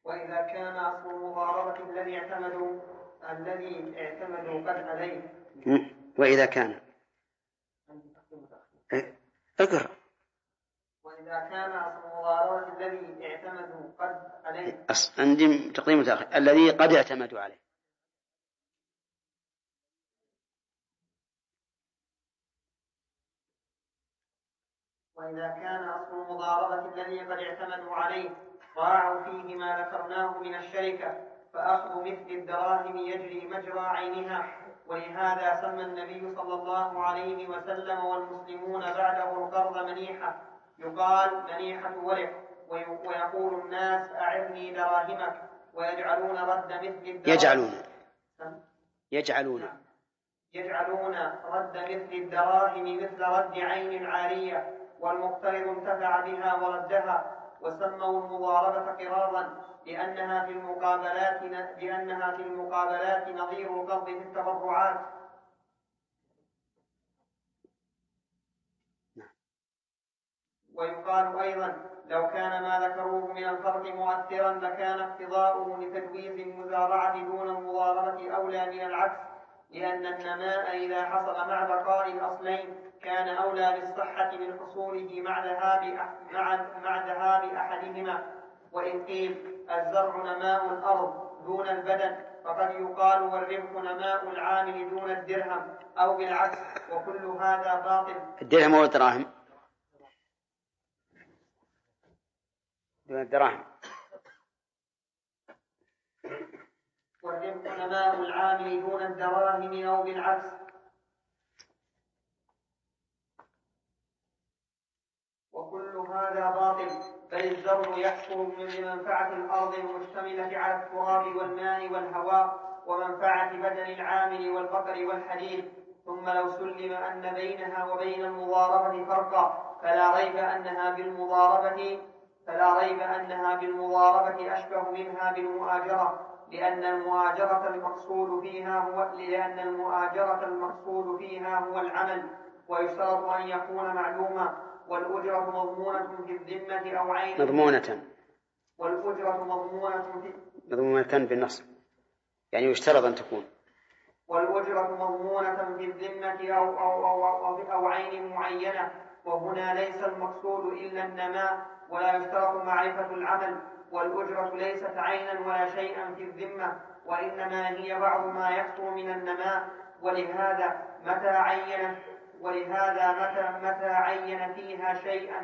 وإذا كان أصل المضاربة الذي اعتمدوا قد عليه. وإذا كان اقرأ. وإذا كان أصل المضاربة الذي اعتمدوا قد عليه. عندي تقديم متأخر. الذي قد اعتمدوا عليه. وإذا كان أصل المضاربة الذي قد اعتمدوا عليه ضاعوا فيه ما ذكرناه من الشركة فأخذ مثل الدراهم يجري مجرى عينها. ولهذا سمى النبي صلى الله عليه وسلم والمسلمون بعده القرض منيحة، يقال منيحة ورق، ويقول الناس أعرني دراهمك، ويجعلون رد مثل الدراهم يجعلون رد مثل الدراهم مثل رد عين عارية، والمقترض انتفع بها وردها. وسموا المضاربة قراضا لأنها في المقابلات نظير القرض في التبرعات. ويقال أيضا لو كان ما ذكروه من الفرق مؤثرا لكان اقتضاؤه لتجويز المزارعة دون المضاربة أولى من العكس، لأن النماء إذا حصل مع بقاء الأصلين كان أولى بالصحة من حصوله مع ذهاب أحدهما. وإن قيل الزرع نماء الأرض دون البدن فقد يقال والربح نماء العامل دون الدرهم، أو بالعكس، وكل هذا باطل. الدرهم هو الدراهم دون الدراهم. والربح نماء العامل دون الدراهم أو بالعكس. وكل هذا باطل، بل الزرع يحصل بمنفعة الأرض المشتملة على التراب والماء والهواء، ومنفعة بدن العامل والبقر والحديد. ثم لو سلم أن بينها وبين المضاربة فرقا فلا ريب أنها بالمضاربة أشبه منها بالمؤاجرة، لأن المؤاجرة المقصود فيها هو العمل، ويشترط أن يكون معلوما، والأجرة مضمونة في الذمة أو عين مضمونة بالنص، يعني يشترط أن تكون والأجرة مضمونة في الذمة أو عين معينة. وهنا ليس المقصود إلا النماء، ولا يشترط معرفة العمل، والأجرة ليست عينا ولا شيئا في الذمة، وإنما هي بعض ما يحصل من النماء. ولهذا متى عين فيها شيء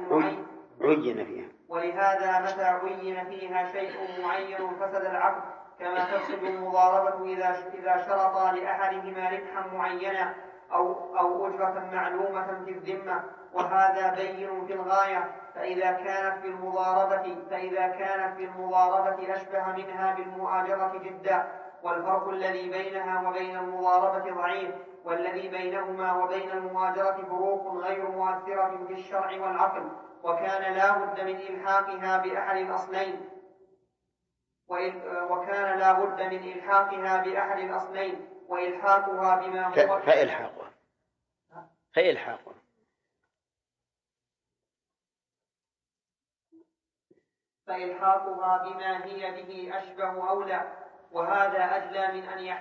معين فسد العقد، كما تفسد المضاربة إذا شرط لأحدهما ربحا معينا أو أجرة معلومة في الذمة، وهذا بين في الغاية. فإذا كانت بالمضاربة أشبه منها بالمؤاجرة جدا، والفرق الذي بينها وبين المضاربة ضعيف، والذي بينهما وبين المؤاجرة فروق غير مؤثرة في الشرع والعقل، وكان لا بد من إلحاقها بأحد الأصلين، وإلحاقها بما هو فإلحاقها بما هي به أشبه أولى، وهذا أجلى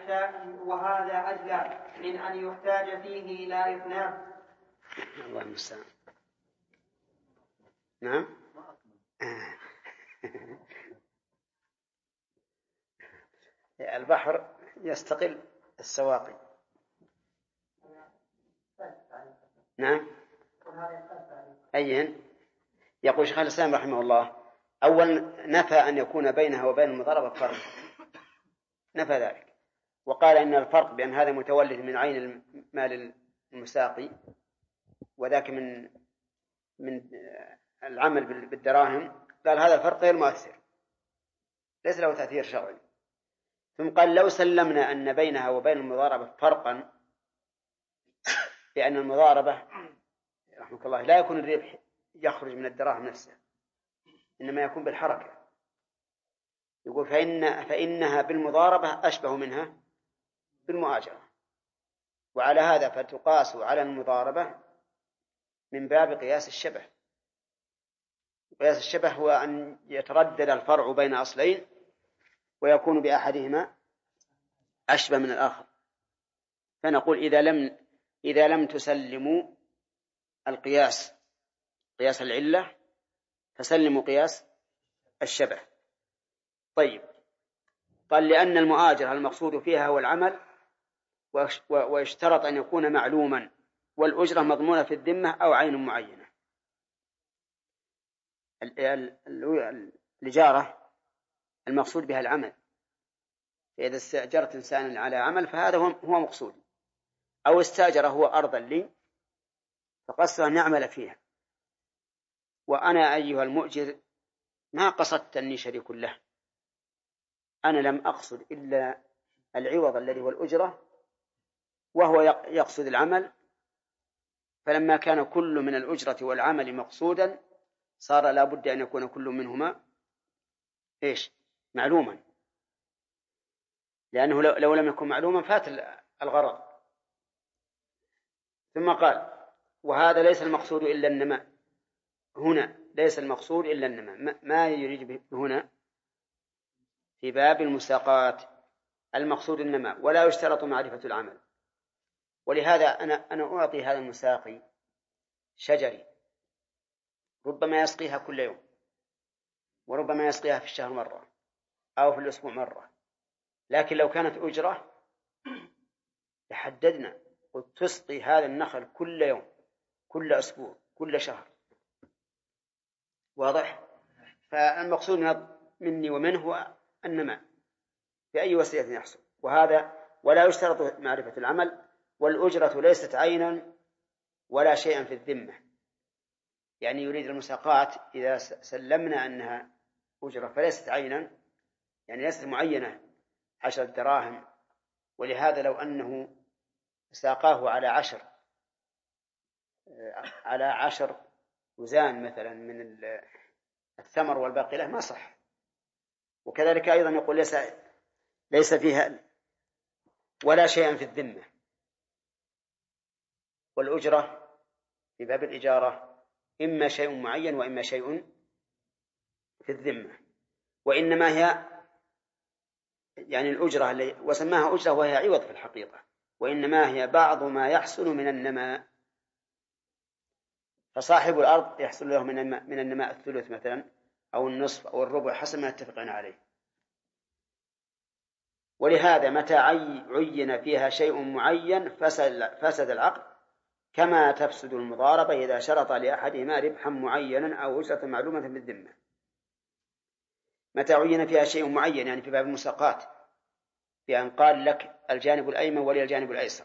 من أن يحتاج فيه إلى إذناب. الله المستعان. نعم. البحر يستقل السواقي. نعم. أين يقول شيخ الإسلام رحمه الله أول نفى أن يكون بينها وبين المضاربة فرق، نفى ذلك، وقال إن الفرق بأن هذا متولد من عين المال المساقي وذاك من العمل بالدراهم، قال هذا الفرق غير مؤثر ليس له تأثير شرعي. ثم قال لو سلمنا أن بينها وبين المضاربة فرقا، لأن المضاربة رحمك الله لا يكون الربح يخرج من الدراهم نفسها، إنما يكون بالحركة. يقول فإنها بالمضاربة أشبه منها بالمؤاجرة، وعلى هذا فتقاس على المضاربة من باب قياس الشبه. قياس الشبه هو أن يتردد الفرع بين أصلين ويكون بأحدهما أشبه من الآخر. فنقول إذا لم تسلموا القياس قياس العلة فسلموا قياس الشبه. طيب، قال لأن المؤاجرة المقصود فيها هو العمل، ويشترط أن يكون معلوما، والأجرة مضمونة في الذمة أو عين معينة. الإجارة المقصود بها العمل، فإذا استأجرت إنسانا على عمل فهذا هو مقصود، أو استأجر هو أرضا لي فقصد أن يعمل فيها، وأنا أيها المؤجر ما قصدت أني شريك له، أنا لم أقصد إلا العوض الذي هو الأجرة، وهو يقصد العمل. فلما كان كل من الأجرة والعمل مقصودا صار لا بد أن يكون كل منهما معلوما، لأنه لو لم يكن معلوما فات الغرض. ثم قال وهذا ليس المقصود إلا النماء. هنا ليس المقصود إلا النماء. ما يريد هنا في باب المساقات المقصود النماء، ولا يشترط معرفة العمل. ولهذا أنا أعطي هذا المساقي شجري ربما يسقيها كل يوم، وربما يسقيها في الشهر مرة أو في الأسبوع مرة، لكن لو كانت أجرة لحددنا قلت تسقي هذا النخل كل يوم، كل أسبوع، كل شهر. واضح؟ فالمقصود مني ومنه هو النماء بأي وسيلة يحصل. وهذا ولا يشترط معرفة العمل، والأجرة ليست عينا ولا شيئا في الذمة. يعني يريد المساقات إذا سلمنا أنها أجرة فليست عينا، يعني ليست معينة 10 دراهم. ولهذا لو أنه ساقاه على 10 وزان مثلا من الثمر والباقلة ما صح. وكذلك أيضا يقول ليس فيها ولا شيئا في الذمة. والأجرة في باب الإجارة إما شيء معين وإما شيء في الذمة، وإنما هي يعني الأجرة اللي وسماها أجرة وهي عوض في الحقيقة، وإنما هي بعض ما يحصل من النماء. فصاحب الأرض يحصل له من النماء الثلث مثلا أو النصف أو الربع حسب ما اتفقنا عليه. ولهذا متى عين فيها شيء معين فسد العقد، كما تفسد المضاربة إذا شرط لأحدهما ربحا معينا أو أجرة معلومة بالذمة. متى عين فيها شيء معين يعني في باب المساقات، بأن قال لك الجانب الأيمن ولي الجانب الأيسر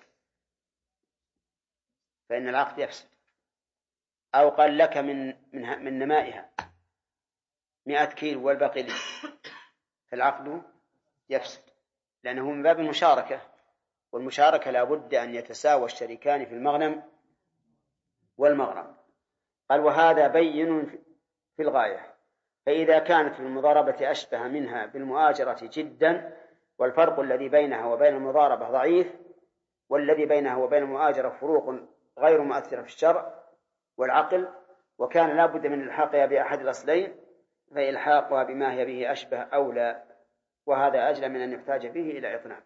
فإن العقد يفسد، أو قال لك من نمائها 100 كيلو والباقي لي فالعقد يفسد، لأنه من باب المشاركة، والمشاركة لا بد أن يتساوى الشريكان في المغنم والمغرم. قال وهذا بين في الغاية، فإذا كانت المضاربة أشبه منها بالمؤاجرة جدا، والفرق الذي بينها وبين المضاربة ضعيف، والذي بينها وبين المؤاجرة فروق غير مؤثرة في الشرع والعقل، وكان لا بد من الحاقها بأحد الأصلين، فإلحاقها بما هي به أشبه أولى، وهذا أجل من أن يحتاج به إلى إطناب.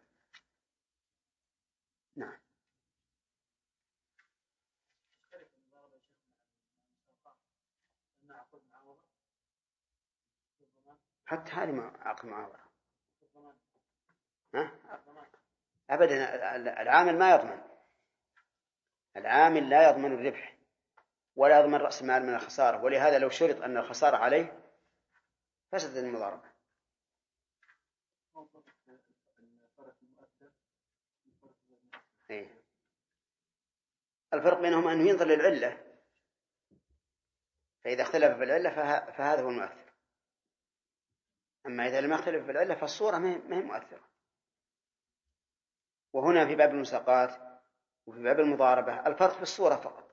نعم. حتى هذه عقد معاوضة أبدا. العامل ما يضمن، العامل لا يضمن الربح ولا يضمن رأس المال من الخسارة، ولهذا لو شرط أن الخسارة عليه فسدت المضاربة. الفرق بينهم أنه ينظر للعلة، فإذا اختلف في العلة فهذا هو المؤثر، أما إذا لم يختلف في العلة فالصورة ما هي مؤثرة. وهنا في باب المساقات وفي باب المضاربة الفرق في الصورة فقط.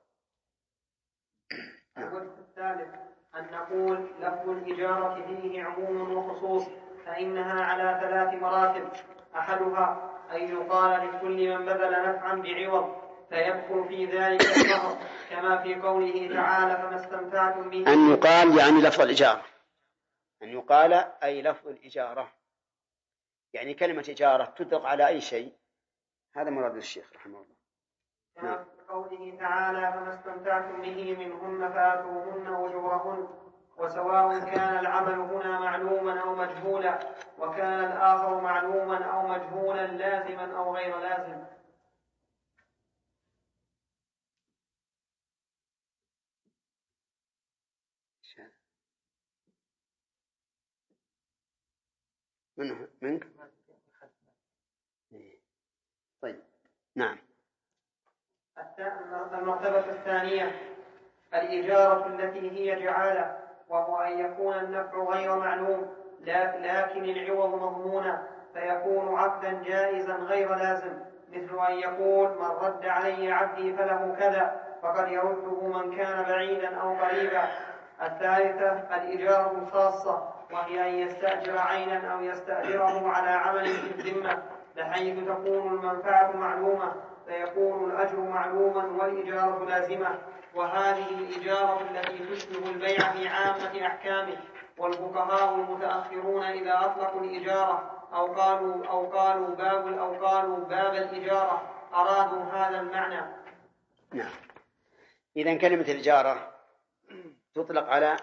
الوجه الثالث أن نقول لفظ الإجارة فيه عموم وخصوص، فإنها على 3 مراتب. أحدها أن يقال لكل من بذل نفعا بعوض فيدخل في ذلك الظهر، كما في قوله تعالى فما استمتعتم به. أن يقال يعني لفظ الإجارة، أن يقال أي لفظ الإجارة، يعني كلمة إجارة تطلق على أي شيء. هذا مراد الشيخ رحمه الله. نعم. قوله تعالى فما استمتعتم به منهن فآتوهن أجورهن، وسواء كان العمل هنا معلوما أو مجهولا، وكان الآخر معلوما أو مجهولا لازما أو غير لازم. منك؟ طيب نعم. المرتبة الثانية الإجارة التي هي جعالة، وهو أن يكون النفع غير معلوم لكن العوض مضمونا، فيكون عقدا جائزا غير لازم، مثل أن يقول من رد علي عبدي فله كذا، فقد يرده من كان بعيدا أو قريبا. الثالثة الإجارة الخاصة، وهي أن يستأجر عينا أو يستأجره على عمل في الذمة، بحيث تكون المنفعة معلومة فيكون الأجر معلوما والإجارة لازمة. وهذه الإجارة التي تشبه البيع في عامة أحكامه. والفقهاء المتأخرون إذا أطلقوا الإجارة أو قالوا باب الإجارة أرادوا هذا المعنى. نعم. إذن كلمة الإجارة تطلق على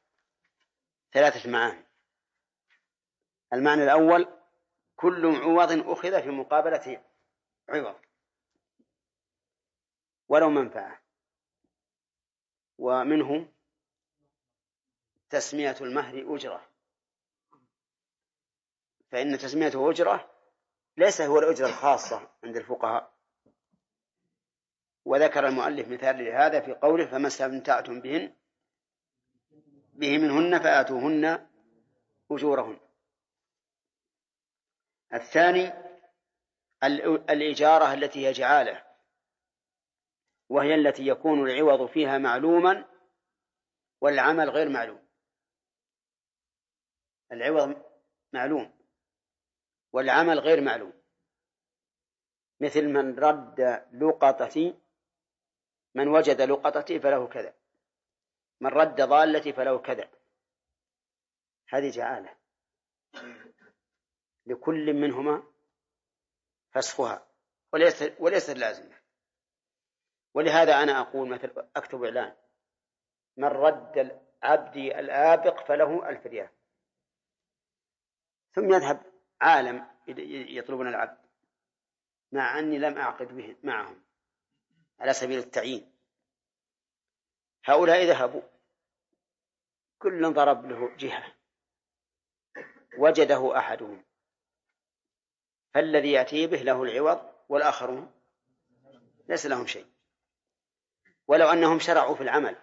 3 معاني. المعنى الأول كل عوض أخذ في مقابلة عوض ولو منفعة، ومنه تسمية المهر أجرة، فإن تسميته أجرة ليس هو الأجرة الخاصة عند الفقهاء. وذكر المؤلف مثال لهذا في قوله فما استمتعتم به منهن فآتوهن أجورهن. الثاني الإجارة التي هي جعالة، وهي التي يكون العوض فيها معلوما والعمل غير معلوم. العوض معلوم والعمل غير معلوم، مثل من رد لقطتي، من وجد لقطتي فله كذا، من رد ضالتي فله كذا. هذه جعالة لكل منهما فسخها وليس لازمة. ولهذا أنا أقول مثل أكتب إعلان من رد عبدي الآبق فله 1000 ريال، ثم يذهب عالم يطلبون العبد مع أني لم أعقد معهم على سبيل التعيين. هؤلاء ذهبوا كل ضرب له جهة وجده أحدهم، فالذي يأتي به له العوض والآخرون ليس لهم شيء. ولو أنهم شرعوا في العمل،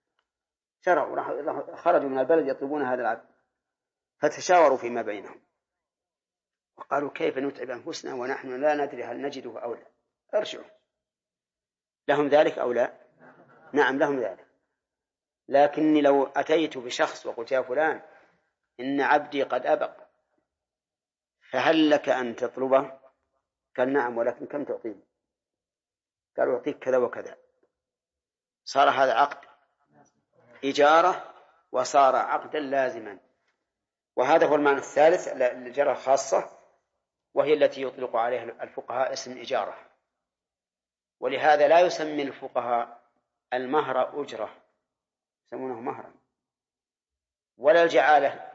خرجوا من البلد يطلبون هذا العبد، فتشاوروا فيما بينهم وقالوا كيف نتعب أنفسنا ونحن لا ندري هل نجده أو لا، ارجعوا. لهم ذلك أو لا؟ نعم لهم ذلك. لكني لو أتيت بشخص وقلت يا فلان إن عبدي قد أبق فهل لك أن تطلبه؟ قال نعم، ولكن كم تعطيني؟ قال أعطيك كذا وكذا. صار هذا عقد إجارة وصار عقدا لازما. وهذا هو المعنى الثالث للإجارة الخاصة، وهي التي يطلق عليها الفقهاء اسم الإجارة. ولهذا لا يسمي الفقهاء المهر أجرة، يسمونه مهرا، ولا الجعالة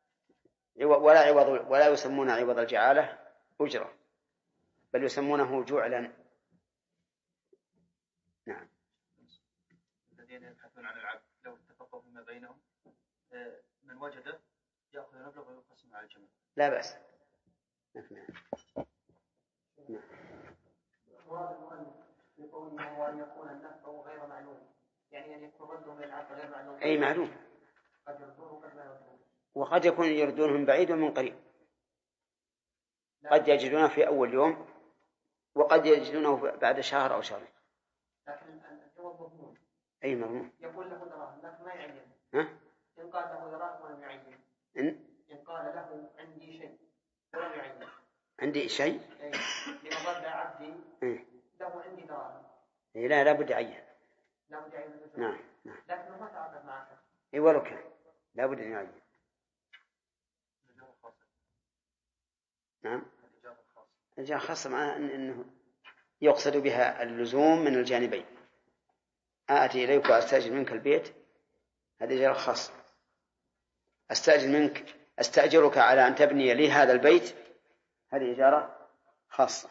ولا يسمون عوض الجعالة أجرة، بل يسمونه جعلا. نعم. الذين يبحثون عن العبد لو اتفقوا فيما بينهم من وجده يأخذ المبلغ ويقسم على الجميع. لا بأس. نعم. مراد المؤلف بقوله هو أن يكون النفع غير معلوم، يعني أن يكون رده من العبد غير معلوم. أي معلوم، قد يردونه قد لا يردونه، وقد يكون يردونهم بعيد ومن قريب، قد يجدونه في أول يوم وقد يجدونه بعد شهر أو شهر. لكن الجواب مضمون. أي مضمون. يقول له دراهم لكن ما يعين. إن قال له دراهم ولم يعين. إن قال له عندي شيء ولم يعين. عندي شيء. لمن رد عبدي له عندي دراهم. لا بد يعين. لا بد يعين. نعم. لكنه ما تعاقد معك. أي ولو كان لا بد أن يعين. الإجارة خاصة معناه أنه يقصد بها اللزوم من الجانبين. آتي إليك وأستأجر منك البيت، هذه إجارة خاصة. أستأجرك على أن تبني لي هذا البيت، هذه إجارة خاصة.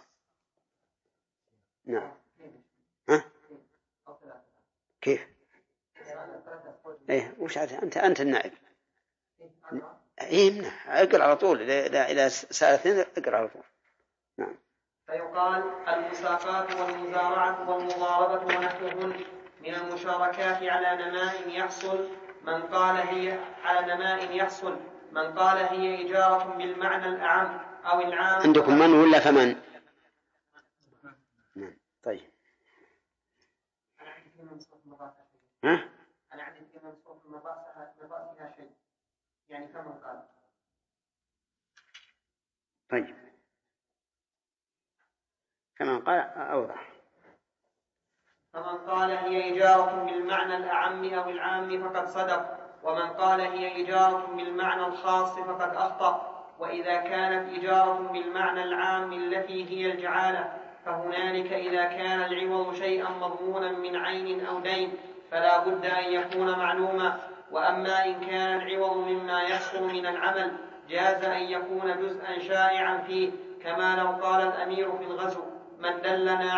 نعم. ها؟ كيف؟ إيه وش أنت النائب. إيه منح أقرأ على طول، إذا سألتني أقرأ على طول. نعم. فيقال المساقات والمزارعة والمضاربة ونحوهن من المشاركات على نماء يحصل من قال هي إجارة بالمعنى الأعم أو العام. عندكم من ولا فمن؟ نعم. طيب. أنا عندي كلمة مصروف من رأسها شيء، يعني فمن قال. طيب كما قال أوضح. فمن قال هي إجارة بالمعنى الأعم أو العام فقد صدق، ومن قال هي إجارة بالمعنى الخاص فقد أخطأ. وإذا كانت إجارة بالمعنى العام التي هي الجعالة، فهنالك إذا كان العوض شيئا مضمونا من عين أو دين فلا بد أن يكون معلوما. وأما إن كان العوض مما يحصل من العمل جاز أن يكون جزءا شائعا فيه، كما لو قال الأمير في الغزو من دلنا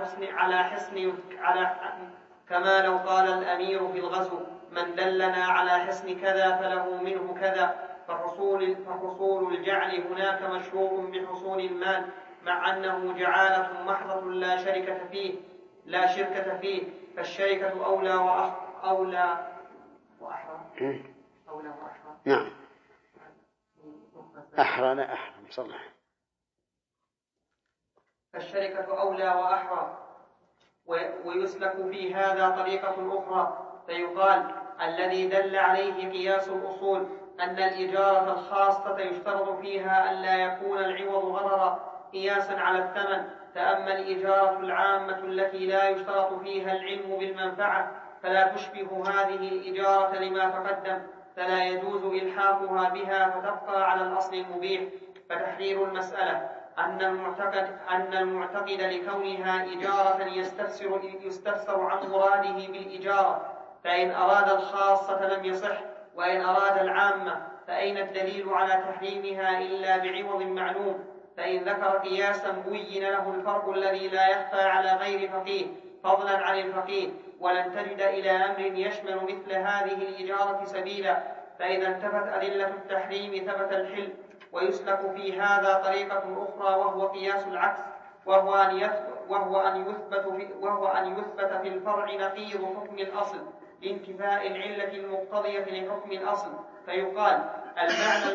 كما لو قال الأمير في الغزو من دلنا على حصن كذا فله منه كذا، فحصول الجعل هناك مشروط بحصول المال، مع أنه جعالة محضة لا شركة فيه، فالشركة أولى وأحرى. نعم. أحرى لا أحرى مصلح. فالشركة أولى وأحرى. ويسلك في هذا طريقة أخرى، فيقال الذي دل عليه قياس الأصول أن الإجارة الخاصة يشترط فيها أن لا يكون العوض غررا قياسا على الثمن. فأما الإجارة العامة التي لا يشترط فيها العلم بالمنفعة فلا تشبه هذه الإجارة لما تقدم، فلا يجوز إلحاقها بها فتبقى على الأصل المبيح. فتحرير المسألة أن المعتقد لكونها إجارة يستفسر عن مراده بالإجارة، فإن أراد الخاصة لم يصح، وإن أراد العامة فأين الدليل على تحريمها إلا بعوض معلوم؟ فإن ذكر قياسا بين له الفرق الذي لا يخفى على غير فقيه فضلا عن الفقيه، ولن تجد إلى أمر يشمل مثل هذه الإجارة سبيلا. فإذا انتفت أدلة التحريم ثبت الحل. ويسلك في هذا طريقة أخرى وهو قياس العكس، وهو أن يثبت في الفرع نقيض حكم الأصل لانتفاء العلة المقتضية لحكم الأصل. فيقال المعنى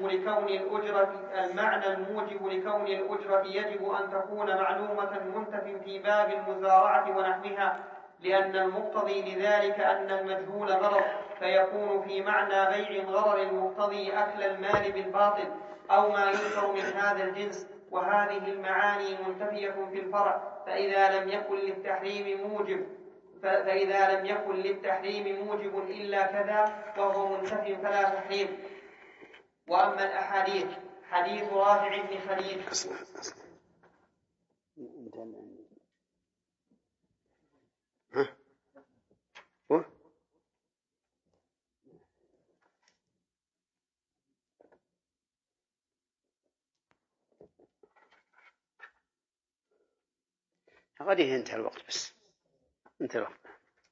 الموجب لكون الأجرة يجب أن تكون معلومة منتف في باب المزارعة ونحوها، لأن المقتضي لذلك أن المجهول غرض، فيكون في معنى بيع الغرر المقتضي أكل المال بالباطل أو ما يذكر من هذا الجنس، وهذه المعاني منتفية في الفرع. فإذا لم يكن للتحريم موجب إلا كذا وهو منتف فلا تحريم. وأما الأحاديث حديث رافع بن خديج غادي انتهى الوقت بس انتهى الوقت.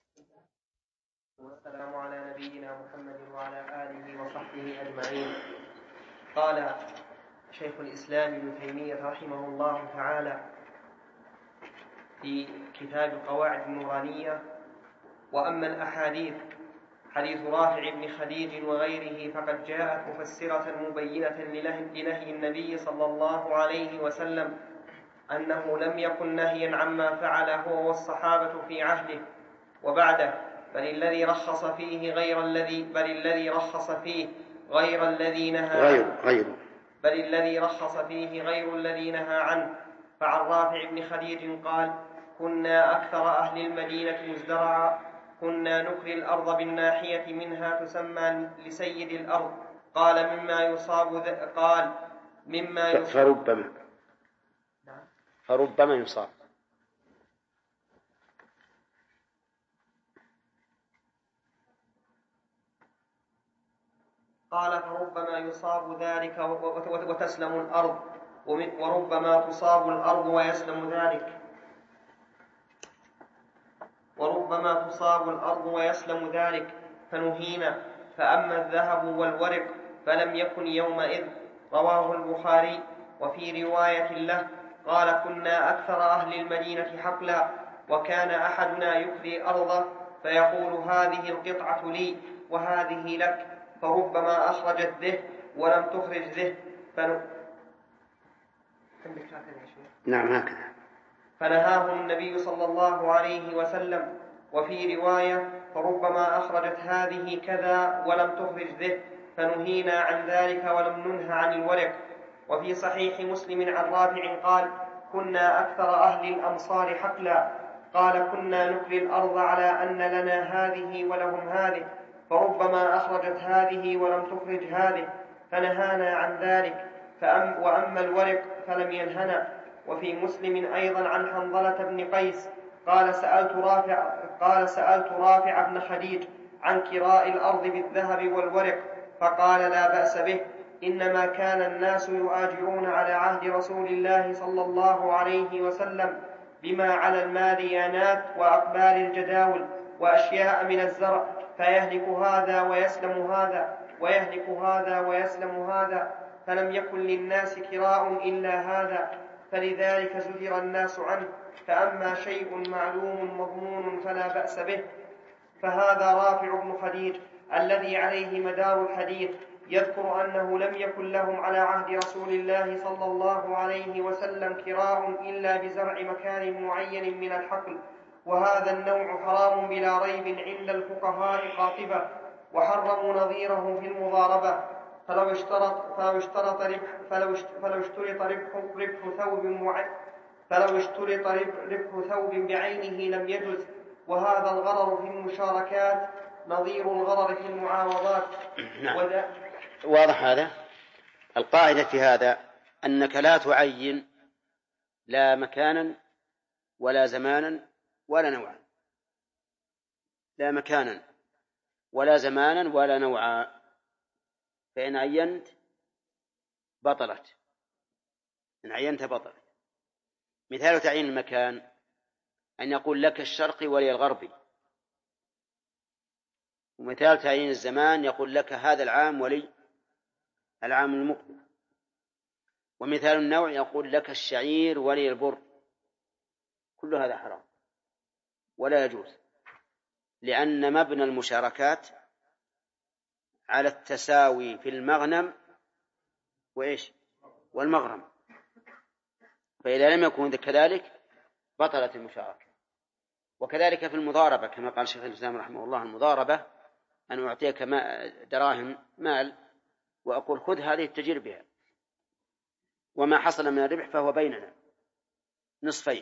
والسلام على نبينا محمد وعلى آله وصحبه أجمعين. قال شيخ الإسلام ابن تيمية رحمه الله تعالى في كتاب القواعد النورانية: وأما الأحاديث حديث رافع بن خديج وغيره فقد جاءت مفسرة مبينة لنهي النبي صلى الله عليه وسلم أنه لم يكن نهيا عما فعل هو والصحابة في عهده وبعده، بل الذي رخص فيه غير الذي نهى عنه. فعن رافع بن خديج قال: كنا أكثر أهل المدينة مزدرعا، كنا نكري الأرض بالناحية منها تسمى لسيد الأرض. قال: مما يصاب فربما يصاب. قال فربما يصاب ذلك وتسلم الأرض، وربما تصاب الأرض ويسلم ذلك، وربما تصاب الأرض ويسلم ذلك فنهينا. فأما الذهب والورق فلم يكن يومئذ. رواه البخاري. وفي رواية له قال كنا أكثر أهل المدينة حقلا، وكان أحدنا يكري أرضه فيقول هذه القطعة لي وهذه لك، فربما أخرجت ذه ولم تخرج ذه نعم هكذا. فنهاهم النبي صلى الله عليه وسلم. وفي رواية فربما أخرجت هذه كذا ولم تخرج ذه، فنهينا عن ذلك ولم ننه عن الورق. وفي صحيح مسلم عن رافع قال كنا أكثر أهل الأمصار حقلا، قال كنا نكلي الأرض على أن لنا هذه ولهم هذه، فربما أخرجت هذه ولم تخرج هذه، فنهانا عن ذلك. وأما الورق فلم ينهنا. وفي مسلم أيضا عن حنظلة بن قيس قال سألت رافع بن خديج عن كراء الأرض بالذهب والورق، فقال لا بأس به، إنما كان الناس يؤاجرون على عهد رسول الله صلى الله عليه وسلم بما على الماديانات وأقبال الجداول وأشياء من الزرع، فيهلك هذا ويسلم هذا ويهلك هذا ويسلم هذا، فلم يكن للناس كراء إلا هذا، فلذلك زجر الناس عنه. فأما شيء معلوم مضمون فلا بأس به. فهذا رافع بن خديج الذي عليه مدار الحديث يذكر أنه لم يكن لهم على عهد رسول الله صلى الله عليه وسلم كراء إلا بزرع مكان معين من الحقل، وهذا النوع حرام بلا ريب عند الفقهاء قاطبة، وحرموا نظيره في المضاربة. فلو اشترط ربح ثوب بعينه لم يجز. وهذا الغرر في المشاركات نظير الغرر في المعاوضات. نعم. واضح هذا. القاعدة في هذا أنك لا تعين لا مكانا ولا زمانا ولا نوعا، لا مكانا ولا زمانا ولا نوعا، فإن عينت بطلت، إن عينت بطلت. مثال تعيين المكان أن يقول لك الشرقي ولي الغربي، ومثال تعيين الزمان يقول لك هذا العام ولي العام المقبل، ومثال النوع يقول لك الشعير ولي البر. كل هذا حرام ولا يجوز، لأن مبنى المشاركات على التساوي في المغنم وإيش والمغرم، فإذا لم يكن كذلك بطلت المشاركة. وكذلك في المضاربة كما قال شيخ الإسلام رحمه الله، المضاربة أن أعطيك دراهم مال وأقول خذ هذه التجير بها، وما حصل من الربح فهو بيننا نصفين.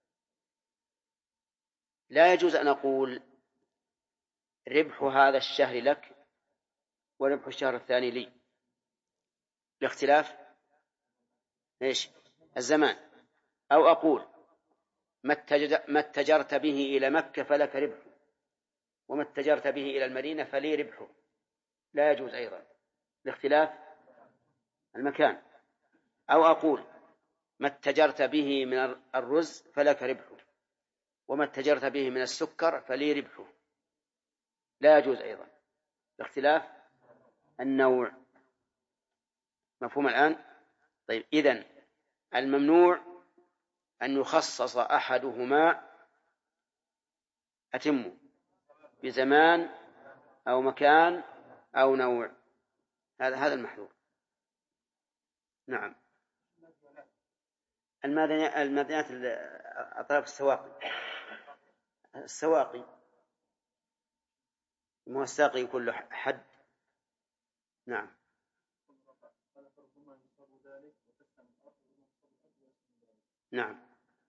لا يجوز أن أقول ربح هذا الشهر لك وربح الشهر الثاني لي، لاختلاف إيش الزمان. أو أقول ما اتجرت به إلى مكة فلك ربح، وما اتجرت به إلى المدينة فلي ربحه، لا يجوز أيضا لاختلاف المكان. أو أقول ما اتجرت به من الرز فلك ربحه، وما اتجرت به من السكر فلي ربحه، لا يجوز أيضا لاختلاف النوع. مفهوم الآن؟ طيب، إذن الممنوع أن يخصص أحدهما أتم بزمان أو مكان أو نوع، هذا المحذور. نعم. الماديات أطراف السواقي مو الساقي كله حد. نعم. نعم،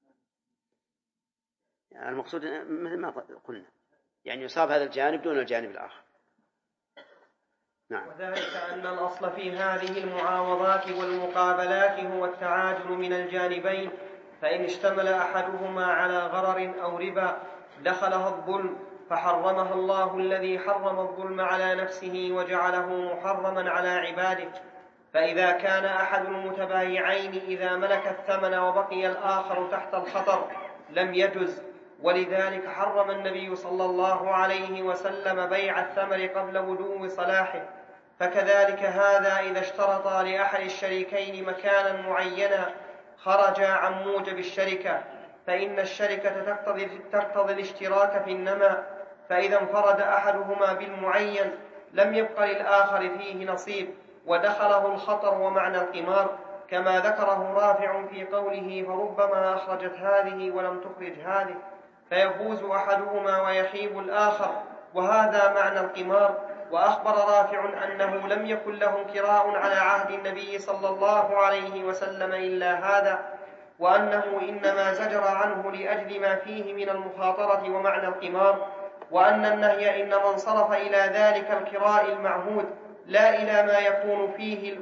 المقصود مثل ما قلنا، يعني يصاب هذا الجانب دون الجانب الآخر. نعم. وذلك أن الأصل في هذه المعاوضات والمقابلات هو التعادل من الجانبين، فإن اشتمل أحدهما على غرر أو ربا دخلها الظلم فحرمها الله الذي حرم الظلم على نفسه وجعله محرما على عباده. فإذا كان أحد المتبايعين إذا ملك الثمن وبقي الآخر تحت الخطر لم يجز، ولذلك حرم النبي صلى الله عليه وسلم بيع الثمر قبل بدو صلاحه. فكذلك هذا إذا اشترطا لأحد الشريكين مكانا معينا خرجا عن موجب الشركة، فإن الشركة تقتضي الاشتراك في النماء، فإذا انفرد أحدهما بالمعين لم يبق للآخر فيه نصيب ودخله الخطر ومعنى القمار، كما ذكره رافع في قوله فربما أخرجت هذه ولم تخرج هذه فيفوز أحدهما ويخيب الآخر، وهذا معنى القمار. وأخبر رافع أنه لم يكن لهم كراء على عهد النبي صلى الله عليه وسلم إلا هذا، وأنه إنما زجر عنه لأجل ما فيه من المخاطرة ومعنى القمار، وأن النهي إنما انصرف إلى ذلك الكراء المعهود لا إلى ما يكون فيه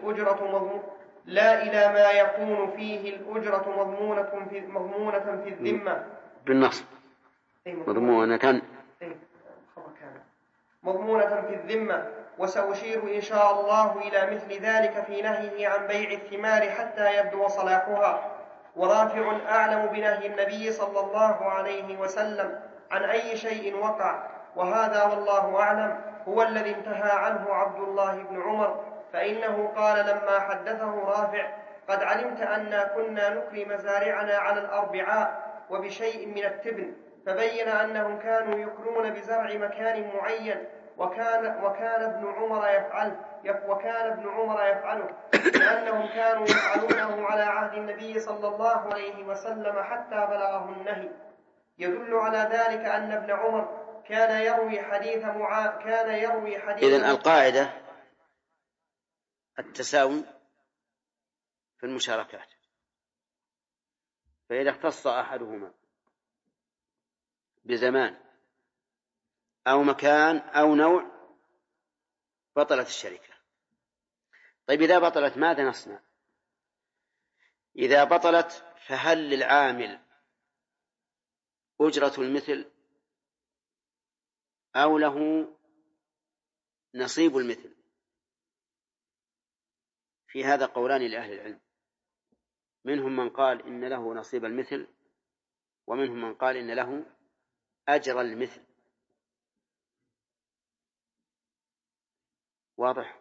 الأجرة مضمونة في الذمة بالنصب مضمونة في الذمة. وسأشير إن شاء الله إلى مثل ذلك في نهيه عن بيع الثمار حتى يبدو صلاحها. ورافع أعلم بنهي النبي صلى الله عليه وسلم عن أي شيء وقع، وهذا والله أعلم هو الذي انتهى عنه عبد الله بن عمر، فإنه قال لما حدثه رافع قد علمت أننا كنا نكري مزارعنا على الأربعاء وبشيء من التبن، فبين أنهم كانوا يكرون بزرع مكان معين، وكان ابن عمر يفعله لأنهم كانوا يفعلونه على عهد النبي صلى الله عليه وسلم حتى بلغه النهي. يدل على ذلك أن ابن عمر كان يروي حديث إذن القاعدة التساوي في المشاركات، فإذا اختص أحدهما بزمان أو مكان أو نوع بطلت الشركة. طيب إذا بطلت ماذا نصنع؟ إذا بطلت فهل للعامل أجرة المثل أو له نصيب المثل؟ في هذا قولان لأهل العلم، منهم من قال إن له نصيب المثل، ومنهم من قال إن له أجر المثل. واضح؟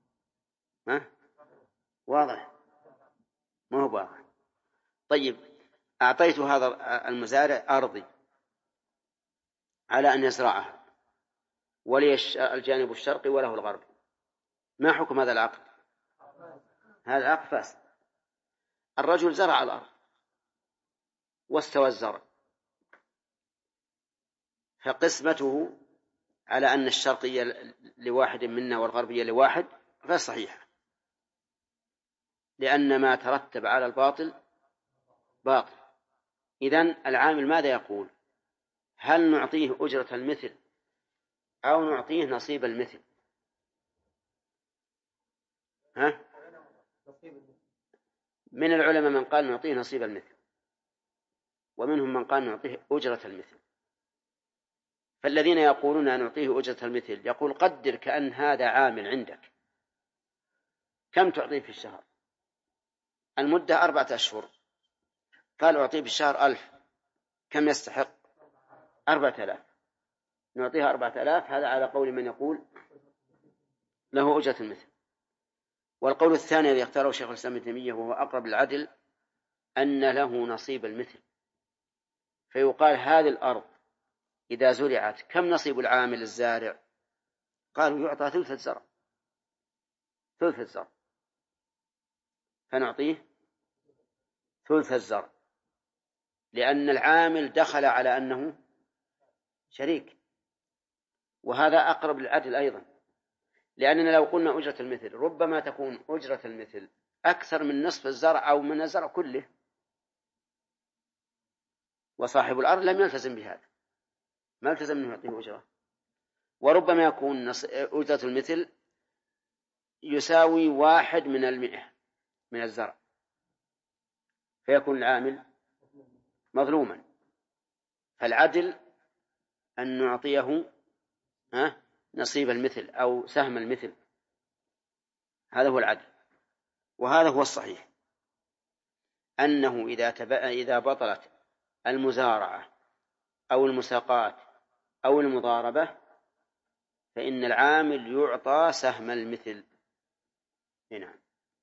واضح؟ ما هو واضح. طيب أعطيت هذا المزارع أرضي على أن يزرعها، ولي الجانب الشرقي وله الغربي، ما حكم هذا العقد؟ هذا العقد فاسد. الرجل زرع الأرض واستوى الزرع، فقسمته على أن الشرقية لواحد منا والغربية لواحد غير صحيحة، لأن ما ترتب على الباطل باطل. إذن العامل ماذا يقول؟ هل نعطيه أجرة المثل أو نعطيه نصيب المثل؟ من العلماء من قال نعطيه نصيب المثل، ومنهم من قال نعطيه أجرة المثل. فالذين يقولون نعطيه أجرة المثل يقول قدر كأن هذا عامل عندك، كم تعطيه في الشهر؟ المدة 4 أشهر، قال أعطيه في الشهر 1000، كم يستحق؟ 4000، نعطيها 4000. هذا على قول من يقول له أجرة المثل. والقول الثاني الذي اختاره شيخ الإسلام ابن تيمية وهو أقرب العدل أن له نصيب المثل، فيقال هذه الأرض إذا زرعت كم نصيب العامل الزارع؟ قالوا يعطى ثلث الزرع، فنعطيه ثلث الزرع، لأن العامل دخل على أنه شريك، وهذا أقرب للعدل أيضا، لأننا لو قلنا أجرة المثل ربما تكون أجرة المثل أكثر من نصف الزرع أو من الزرع كله، وصاحب الأرض لم يلتزم بهذا، ما التزم أنه يعطيه أجرة. وربما يكون أجرة المثل يساوي 1 من 100 من الزرع، فيكون العامل مظلوما، فالعدل أن نعطيه نصيب المثل أو سهم المثل، هذا هو العدل. وهذا هو الصحيح، أنه إذا بطلت المزارعة أو المساقات أو المضاربة فإن العامل يعطى سهم المثل. نعم.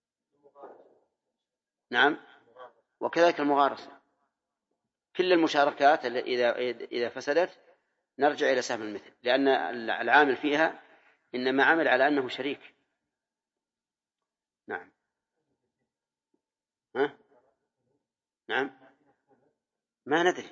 نعم، وكذلك المغارسة، كل المشاركات إذا فسدت نرجع إلى سهم المثل، لأن العامل فيها إنما عمل على أنه شريك. نعم. نعم، ما ندري.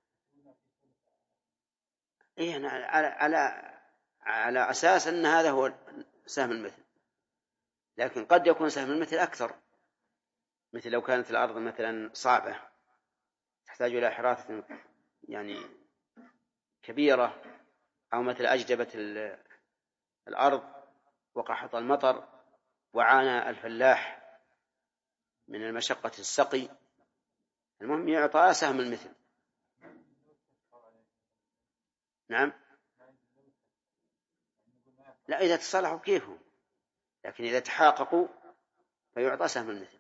إيه، على أساس أن هذا هو سهم المثل، لكن قد يكون سهم المثل أكثر، مثل لو كانت الأرض مثلا صعبة تحتاج إلى حراثة يعني كبيرة، أو مثل أجدبة الأرض وقحط المطر وعانى الفلاح من المشقة السقي، المهم يعطى سهم المثل. نعم، لا، إذا تصالحوا كيفهم، لكن إذا تحاققوا فيعطى سهم المثل.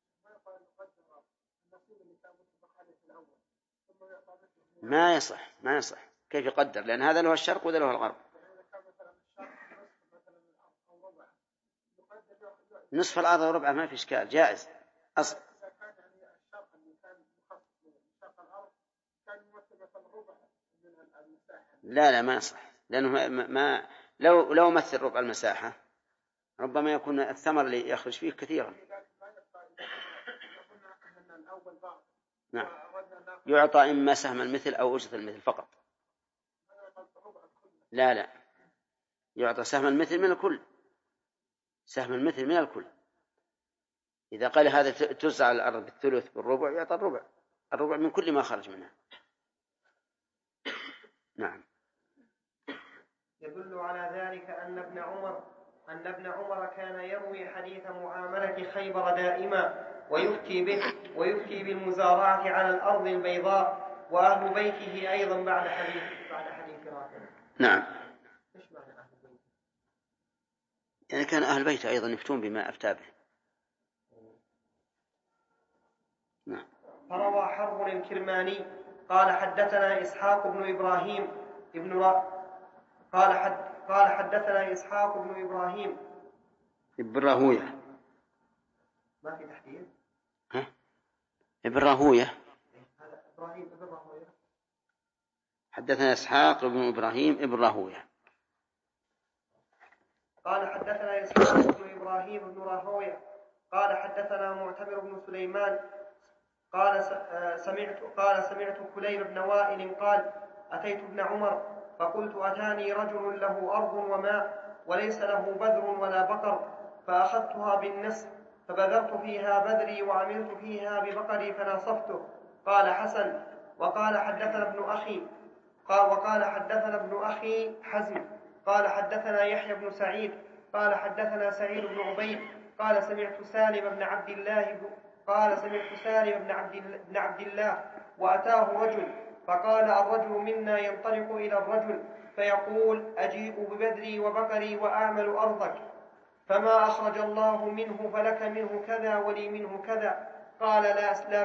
ما يصح كيف يقدر، لأن هذا له الشرق وذا له الغرب. نصف الأرض وربعه ما في إشكال، جائز أصل. لا ما يصح، لأنه ما لو مثل ربع المساحة ربما يكون الثمر اللي يخرج فيه كثيرا. نعم، يعطى إما سهم المثل أو أجرة المثل فقط. لا، يعطى سهم المثل من الكل، سهم المثل من الكل. إذا قال هذا توزع الأرض بالثلث بالربع يعطى الربع من كل ما خرج منها. نعم. يدل على ذلك أن ابن عمر كان يروي حديث معاملة خيبر دائما ويفتي بالمزارعة على الأرض البيضاء، وأهل بيته أيضا بعد حديث رافع. نعم. إيش معنى أهل بيته؟ يعني كان أهل بيته أيضا يفتون بما أفتى به. نعم. فروى حرب الكرماني قال حدثنا إسحاق بن إبراهيم قال حدثنا إسحاق بن إبراهيم ابن راهوية. ما في تحديد. ابن راهوية. هذا إبراهيم ابن راهوية. حدثنا إسحاق بن إبراهيم ابن راهوية قال حدثنا إسحاق بن إبراهيم بن راهوية قال حدثنا معتمر بن سليمان قال سمعت كليب بن وائل قال أتيت ابن عمر فقلت أتاني رجل له أرض وماء وليس له بذر ولا بقر، فأخذتها بالنصف فبذرت فيها بذري وعملت فيها ببقري فناصفته. قال حسن. وقال حدثنا ابن أخي حزم قال حدثنا يحيى بن سعيد قال حدثنا سعيد بن عبيد قال سمعت سالم بن عبد الله وأتاه رجل فقال الرجل منا ينطلق إلى الرجل فيقول أجيء ببذري وبقري وأعمل أرضك، فما أخرج الله منه فلك منه كذا ولي منه كذا. قال لا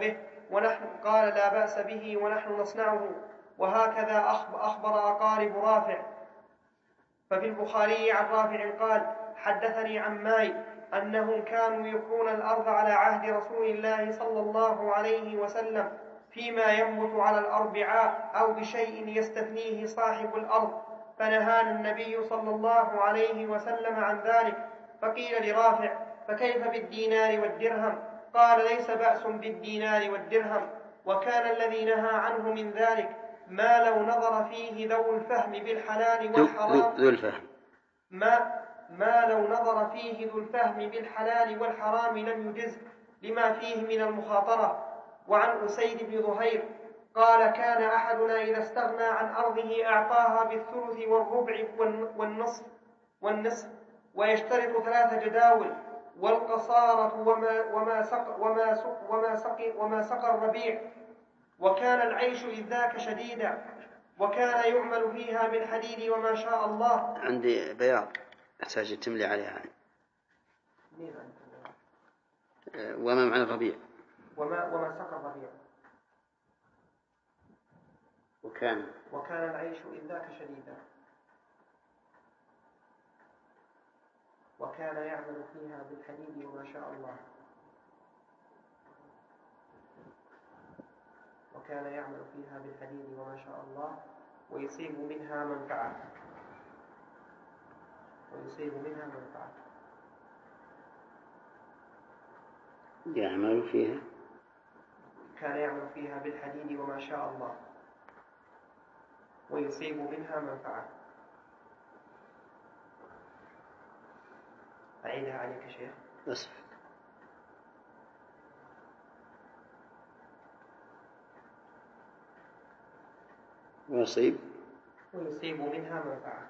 بأس به ونحن نصنعه. وهكذا أخبر أقارب رافع. ففي البخاري عن رافع قال حدثني عماي أنهم كانوا يكون الأرض على عهد رسول الله صلى الله عليه وسلم فيما ينبت على الأربعاء أو بشيء يستثنيه صاحب الأرض، فنهانا النبي صلى الله عليه وسلم عن ذلك. فقيل لرافع فكيف بالدينار والدرهم؟ قال ليس بأس بالدينار والدرهم. وكان الذي نهى عنه من ذلك ما لو نظر فيه ذو الفهم بالحلال والحرام ما لو نظر فيه ذو الفهم بالحلال والحرام لم يجز لما فيه من المخاطرة. وعن أسيد بن ظهير قال كان أحدنا إذا استغنى عن أرضه أعطاها بالثلث والربع والنصف ويشترط 3 جداول والقصارة وما سقى الربيع وكان العيش إذ ذاك شديدا وكان يعمل فيها بالحديد وما شاء الله. عندي بياض أحتاج تملي عليها. وما معنى الربيع؟ وما سقى الربيع. وكان العيش إذ ذاك شديدا وكان يعمل فيها بالحديد وما شاء الله. وكان يعمل فيها بالحديد وما شاء الله ويصيب منها منفعة. يعمل فيها. كان يعمل فيها بالحديد وما شاء الله ويصيب منها منفعة. أعيدها عليك شيخ. بس. ويصيب منها منفعة.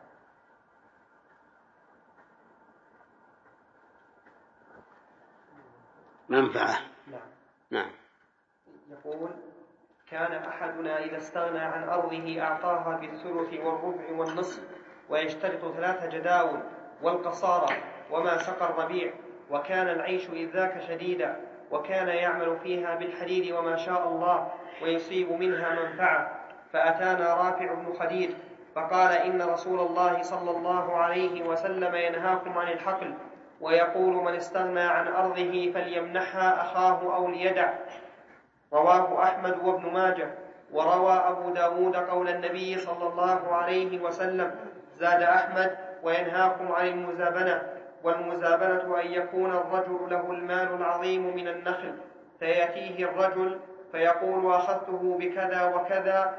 نعم. يقول: كان أحدنا إذا استغنى عن أرضه أعطاها بالثلث والربع والنصف ويشترط 3 جداول والقصارى وما سقى الربيع. وكان العيش إذ ذاك شديدا وكان يعمل فيها بالحديد وما شاء الله ويصيب منها منفعة. فأتانا رافع بن خديج فقال: إن رسول الله صلى الله عليه وسلم ينهاكم عن الحقل ويقول: من استغنى عن أرضه فليمنحها أخاه أو ليدع. رواه أحمد وابن ماجه. وروى أبو داود قول النبي صلى الله عليه وسلم. زاد أحمد: وينهاكم عن المزابنة. والمزابنة أن يكون الرجل له المال العظيم من النخل فيأتيه الرجل فيقول: أخذته بكذا وكذا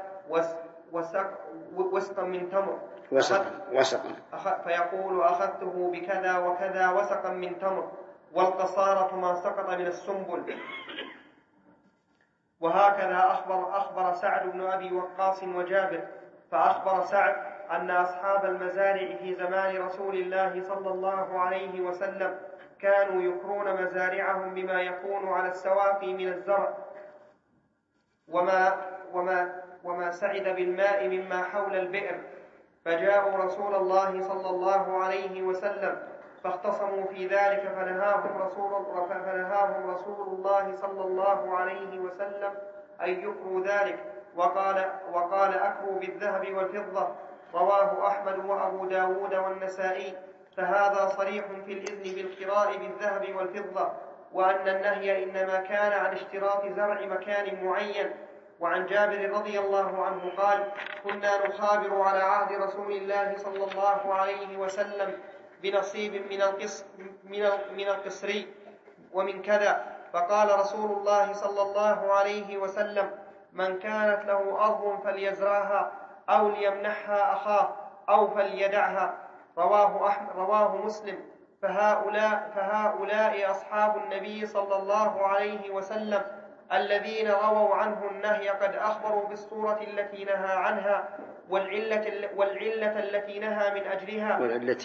وسقا من تمر. فيقول: أخذته بكذا وكذا وسقا من تمر. والقصارة ما سقط من السنبل. وهكذا أخبر سعد بن أبي وقاص وجابر. فأخبر سعد أن أصحاب المزارع في زمان رسول الله صلى الله عليه وسلم كانوا يكرون مزارعهم بما يكون على السواقي من الزرع وما سعد بالماء مما حول البئر. فجاءوا رسول الله صلى الله عليه وسلم فاختصموا في ذلك فنهاهم رسول الله صلى الله عليه وسلم أن يكروا ذلك وقال: أكروا بالذهب والفضة. رواه أحمد وأبو داود والنسائي. فهذا صريح في الإذن بالقراء بالذهب والفضة وأن النهي إنما كان عن اشتراط زرع مكان معين. وعن جابر رضي الله عنه قال: كنا نخابر على عهد رسول الله صلى الله عليه وسلم بنصيب من القصري ومن كذا. فقال رسول الله صلى الله عليه وسلم: من كانت له أرض فليزرعها أو ليمنحها أخاه أو فليدعها. رواه مسلم. فهؤلاء أصحاب النبي صلى الله عليه وسلم الذين رووا عنه النهي قد أخبروا بالصورة التي نهى عنها والعلة التي نهى من أجلها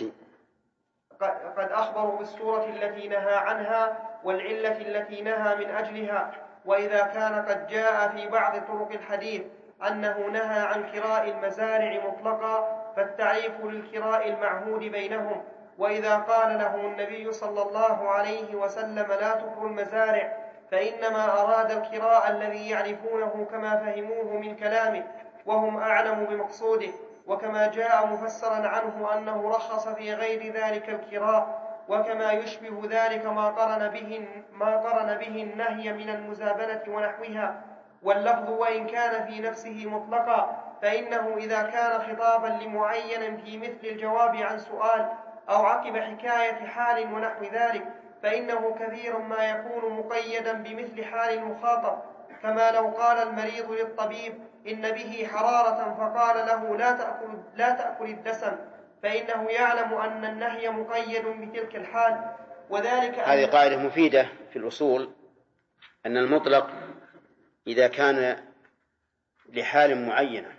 قد أخبروا بالصورة التي نهى عنها والعلة التي نهى من أجلها. وإذا كان قد جاء في بعض طرق الحديث أنه نهى عن كراء المزارع مطلقا فالتعريف للكراء المعهود بينهم. وإذا قال له النبي صلى الله عليه وسلم: لا تكروا المزارع، فإنما أراد الكراء الذي يعرفونه كما فهموه من كلامه وهم أعلم بمقصوده. وكما جاء مفسرا عنه أنه رخص في غير ذلك الكراء. وكما يشبه ذلك ما قرن به النهي من المزابنة ونحوها. واللفظ وإن كان في نفسه مطلقا فإنه إذا كان خطابا لمعين في مثل الجواب عن سؤال أو عقب حكاية حال ونحو ذلك فإنه كثيرا ما يكون مقيدا بمثل حال المخاطب. كما لو قال المريض للطبيب: إن به حرارة، فقال له: لا تأكل الدسم، فإنه يعلم أن النهي مقيد بتلك الحال. وذلك هذه قاعدة مفيدة في الأصول، أن المطلق إذا كان لحال معينة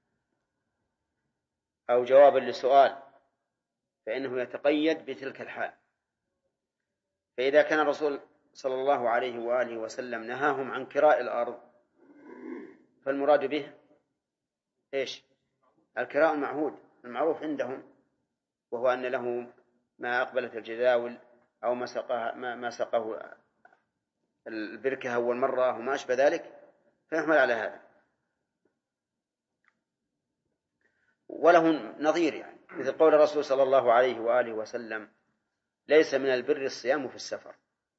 أو جوابا لسؤال فإنه يتقيد بتلك الحال. فإذا كان الرسول صلى الله عليه وآله وسلم نهاهم عن كراء الأرض فالمراد به إيش؟ الكراء المعهود المعروف عندهم، وهو أن له ما أقبلت الجداول أو ما سقه البركة أول مرة وما أشبه ذلك، فيحمل على هذا. وله نظير يعني مثل قول الرسول صلى الله عليه وآله وسلم: ليس من البر الصيام في السفر.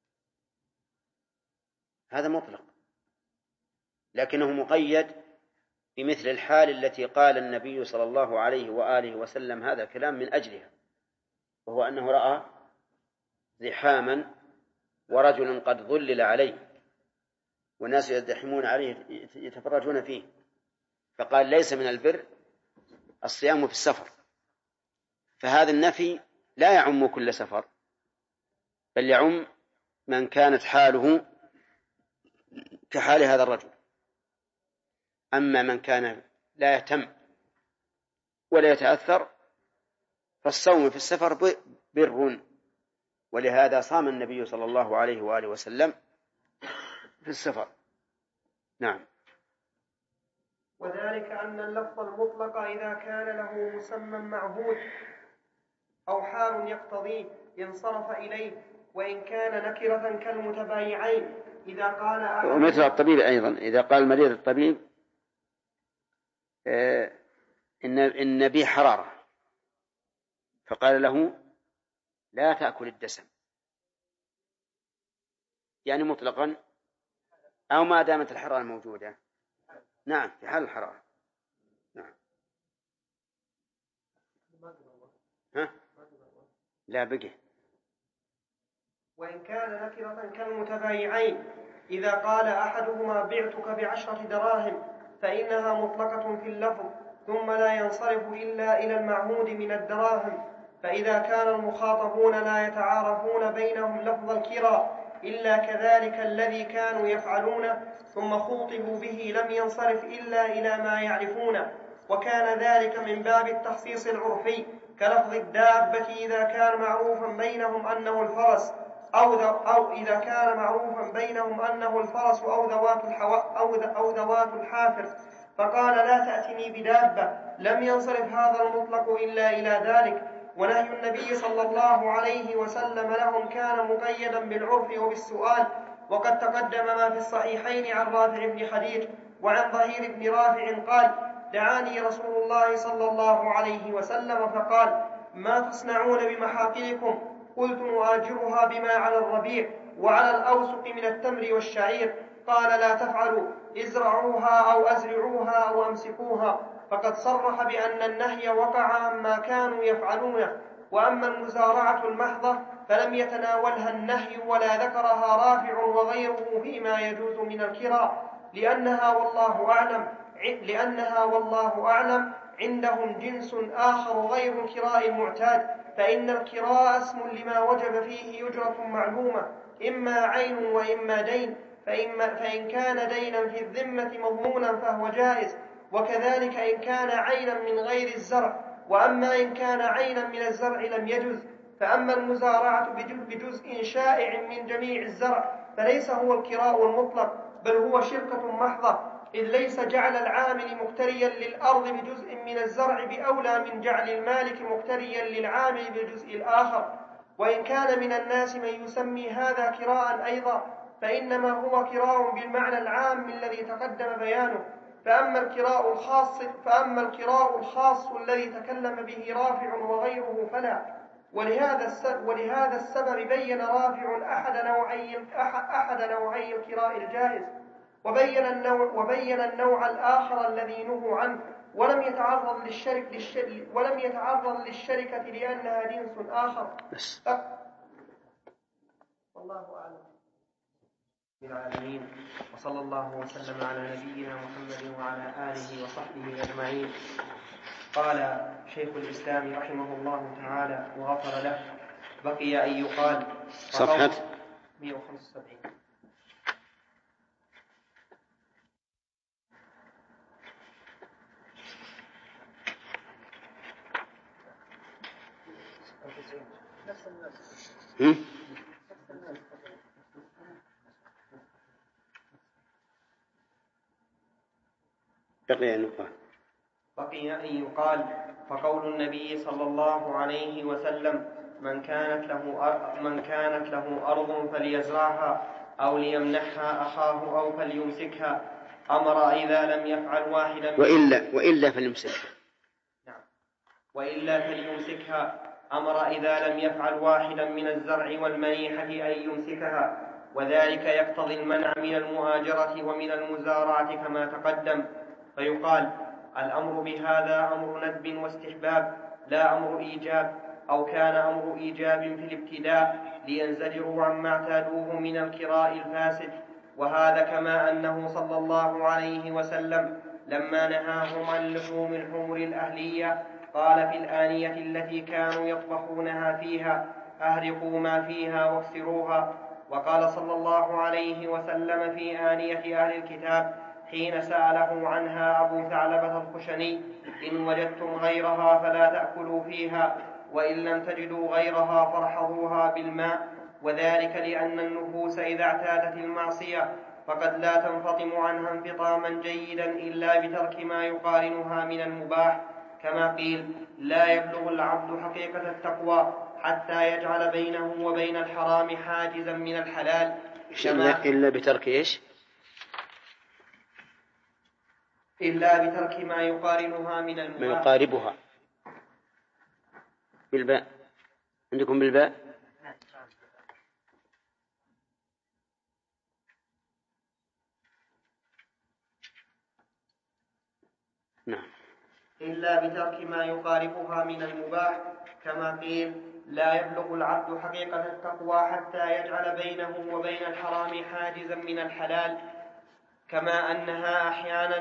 هذا مطلق، لكنه مقيد بمثل الحال التي قال النبي صلى الله عليه وآله وسلم هذا الكلام من أجلها، وهو أنه رأى زحاما ورجل قد ظلل عليه والناس يزدحمون عليه يتفرجون فيه، فقال: ليس من البر الصيام في السفر. فهذا النفي لا يعم كل سفر، بل يعم من كانت حاله كحال هذا الرجل. أما من كان لا يهتم ولا يتأثر فالصوم في السفر بر، ولهذا صام النبي صلى الله عليه وآله وسلم في السفر. نعم. وذلك أن اللفظ المطلق إذا كان له مسمى معهود أو حال يقتضيه انصرف إليه، وإن كان نكرة كالمتبايعين إذا قال ومثل الطبيب أيضا إذا قال المريض الطبيب إن بي حرارة، فقال له: لا تأكل الدسم، يعني مطلقا أو ما دامت الحرارة موجودة. نعم، في حال الحرارة. نعم. لا بقي. وإن كان نكرة كالمتبايعين إذا قال أحدهما: بعتك ب10 دراهم، فإنها مطلقة في اللفظ، ثم لا ينصرف إلا إلى المعهود من الدراهم. فإذا كان المخاطبون لا يتعارفون بينهم لفظ الكرى إلا كذلك الذي كانوا يفعلونه ثم خوطبوا به لم ينصرف إلا إلى ما يعرفونه، وكان ذلك من باب التخصيص العرفي كلفظ الدابة إذا كان معروفا بينهم أنه الفرس أو إذا كان معروفا بينهم أنه الفرس أو ذوات الحافر، فقال: لا تأتني بدابة، لم ينصرف هذا المطلق إلا إلى ذلك. ونهي النبي صلى الله عليه وسلم لهم كان مقيدا بالعرف وبالسؤال، وقد تقدم ما في الصحيحين عن رافع بن خديج وعن ظهير بن رافع قال: دعاني رسول الله صلى الله عليه وسلم فقال: ما تصنعون بمحاقلكم؟ قلت: نؤاجرها بما على الربيع وعلى الأوسق من التمر والشعير. قال: لا تفعلوا، ازرعوها أو أزرعوها أو أمسكوها. فقد صرح بأن النهي وقع عما كانوا يفعلونه. وأما المزارعة المحضة فلم يتناولها النهي ولا ذكرها رافع وغيره فيما يجوز من الكراء، لأنها والله أعلم عندهم جنس آخر غير الكراء المعتاد، فإن الكراء اسم لما وجب فيه أجرة معلومة، إما عين وإما دين، فإن كان دينا في الذمة مضمونا فهو جائز، وكذلك إن كان عينا من غير الزرع. وأما إن كان عينا من الزرع لم يجز. فأما المزارعة بجزء شائع من جميع الزرع فليس هو الكراء المطلق، بل هو شركة محضة، إذ ليس جعل العامل مقتريا للأرض بجزء من الزرع بأولى من جعل المالك مقتريا للعامل بالجزء الآخر. وإن كان من الناس من يسمي هذا كراء أيضا، فإنما هو كراء بالمعنى العام الذي تقدم بيانه. فأما الكراء الخاص الذي تكلم به رافع وغيره فلا. ولهذا السبب بين رافع أحد نوعي الكراء الجائز، وبين النوع الآخر الذي نهوا عنه، ولم يتعرض للشركة لأنها جنس آخر. والله أعلم. العالمين، وصلى الله وسلم على نبينا محمد وعلى آله وصحبه أجمعين. قال شيخ الإسلام رحمه الله تعالى وغفر له: بقي أن يقال صفحة 175. بقي أن يقال فقول النبي صلى الله عليه وسلم من كانت له أرض فليزرعها أو ليمنحها أخاه أو فليمسكها أمر إذا لم يفعل واحدا وإلا فليمسكها. نعم. وإلا فليمسكها أمر إذا لم يفعل واحدا من الزرع والمنيحة أن يمسكها، وذلك يقتضي المنع من المؤاجرة ومن المزارعة كما تقدم. فيقال الأمر بهذا أمر ندب واستحباب لا أمر إيجاب، أو كان أمر إيجاب في الابتداء لينزجروا عما اعتادوه من الكراء الفاسد. وهذا كما أنه صلى الله عليه وسلم لما نهاهم عن لحوم الحمر الأهلية قال في الآنية التي كانوا يطبخونها فيها أهرقوا ما فيها واكسروها. وقال صلى الله عليه وسلم في آنية أهل الكتاب حين سأله عنها أبو ثعلبة الخشني إن وجدتم غيرها فلا تأكلوا فيها وإن لم تجدوا غيرها فارحضوها بالماء، وذلك لأن النفوس إذا اعتادت المعصية فقد لا تنفطم عنها انفطاما جيدا إلا بترك ما يقارنها من المباح، كما قيل لا يبلغ العبد حقيقة التقوى حتى يجعل بينه وبين الحرام حاجزا من الحلال إلا بترك إيش؟ إلا بترك ما يقارنها من المباح، ما يقاربها بالباء. عندكم بالباء؟ نعم. إلا بترك ما يقاربها من المباح، كما قيل لا يبلغ العبد حقيقة التقوى حتى يجعل بينه وبين الحرام حاجزا من الحلال، كما أنها أحيانا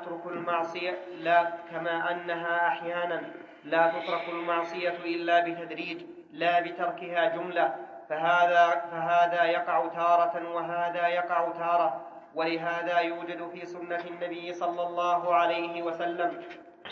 لا تترك المعصية إلا بتدريج لا بتركها جملة، فهذا يقع تارة وهذا يقع تارة. ولهذا يوجد في سنة النبي صلى الله عليه وسلم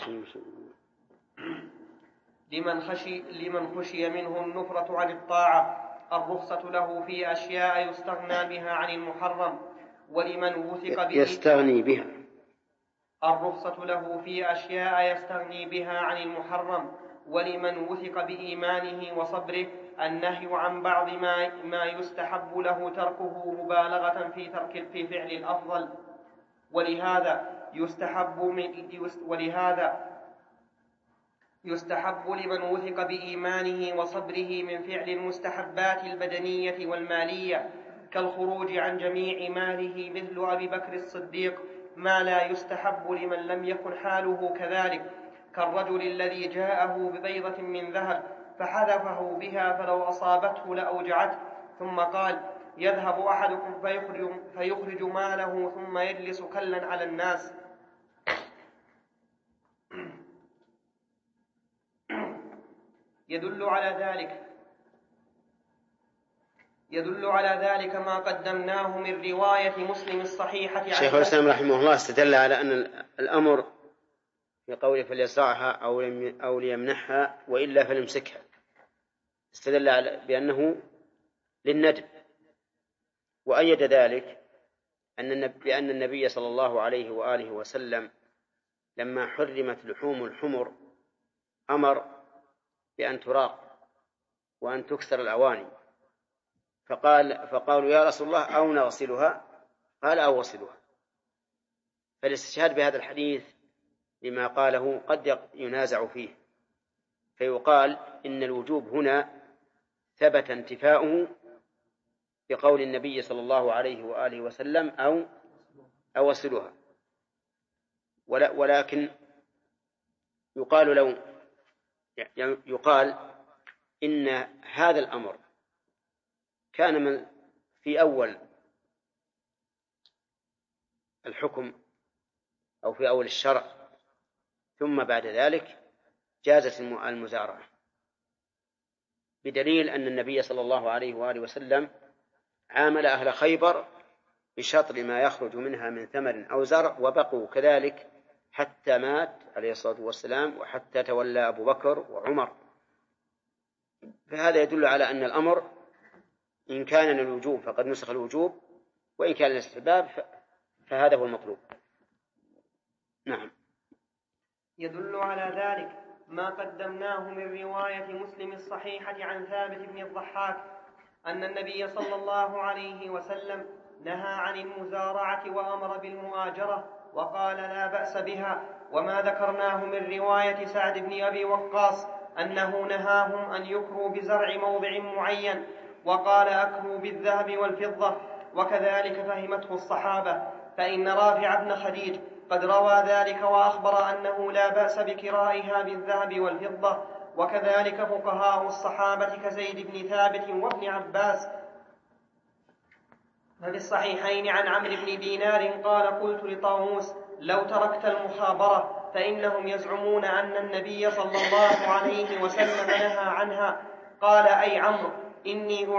لمن خشي منه النفرة عن الطاعة الرخصة له في أشياء يستغنى بها عن المحرم، ولمن وثق به يستغني بها الرخصة له في أشياء يستغني بها عن المحرم، ولمن وثق بإيمانه وصبره النهي عن بعض ما يستحب له تركه مبالغة في فعل الأفضل. ولهذا يستحب لمن وثق بإيمانه وصبره من فعل المستحبات البدنية والمالية كالخروج عن جميع ماله مثل أبي بكر الصديق ما لا يستحب لمن لم يكن حاله كذلك، كالرجل الذي جاءه ببيضة من ذهب فحذفه بها فلو أصابته لأوجعته، ثم قال يذهب أحدكم فيخرج ماله ثم يجلس كلا على الناس. يدل على ذلك ما قدمناه من رواية مسلم الصحيحة. شيخ الإسلام رحمه الله استدل على أن الأمر في قوله فليزرعها أو ليمنحها وإلا فليمسكها، استدل بأنه للندب، وأيد ذلك بأن النبي صلى الله عليه وآله وسلم لما حرمت لحوم الحمر أمر بأن تراق وأن تكسر الأواني، فقالوا يا رسول الله أو نغسلها؟ قال أو غسلها. فالاستشهاد بهذا الحديث لما قاله قد ينازع فيه، فيقال إن الوجوب هنا ثبت انتفاؤه بقول النبي صلى الله عليه وآله وسلم أو غسلها، ولكن يقال إن هذا الأمر كان في أول الحكم أو في أول الشرع، ثم بعد ذلك جازت المزارعة، بدليل أن النبي صلى الله عليه وآله وسلم عامل أهل خيبر بشطر ما يخرج منها من ثمر أو زرع، وبقوا كذلك حتى مات عليه الصلاة والسلام وحتى تولى أبو بكر وعمر. فهذا يدل على أن الأمر إن كان للوجوب فقد نسخ الوجوب، وإن كان للاستحباب فهذا هو المطلوب. نعم. يدل على ذلك ما قدمناه من رواية مسلم الصحيحة عن ثابت بن الضحاك أن النبي صلى الله عليه وسلم نهى عن المزارعة وأمر بالمؤاجرة وقال لا بأس بها. وما ذكرناه من رواية سعد بن أبي وقاص أنه نهاهم أن يكروا بزرع موضع معين وقال أكروا بالذهب والفضة، وكذلك فهمته الصحابة، فإن رافع بن خديج قد روى ذلك وأخبر أنه لا بأس بكرائها بالذهب والفضة، وكذلك فقهاء الصحابة كزيد بن ثابت وابن عباس. ففي الصحيحين عن عمرو بن دينار قال قلت لطاووس لو تركت المخابرة فإنهم يزعمون أن النبي صلى الله عليه وسلم نهى عنها. قال أي عمرو إني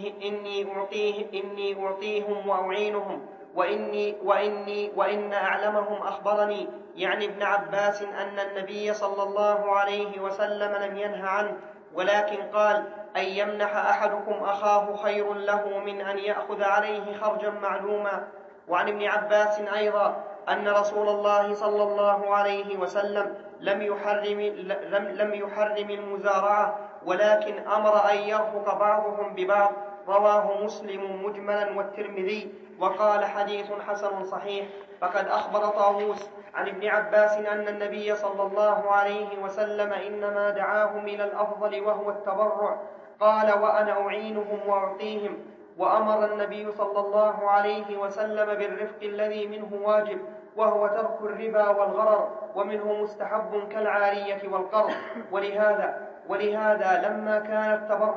أعطيهم وأعينهم وإن أعلمهم أخبرني يعني ابن عباس أن النبي صلى الله عليه وسلم لم ينه عنه، ولكن قال أن يمنح أحدكم أخاه خير له من أن يأخذ عليه خرجا معلوما. وعن ابن عباس أيضا أن رسول الله صلى الله عليه وسلم لم يحرم المزارعة، ولكن أمر أن يرفق بعضهم ببعض. رواه مسلم مجملا والترمذي وقال حديث حسن صحيح. فقد أخبر طاووس عن ابن عباس أن النبي صلى الله عليه وسلم إنما دعاهم إلى الأفضل وهو التبرع، قال وأنا أعينهم وأعطيهم. وأمر النبي صلى الله عليه وسلم بالرفق الذي منه واجب وهو ترك الربا والغرر، ومنه مستحب كالعارية والقرض. ولهذا لما كان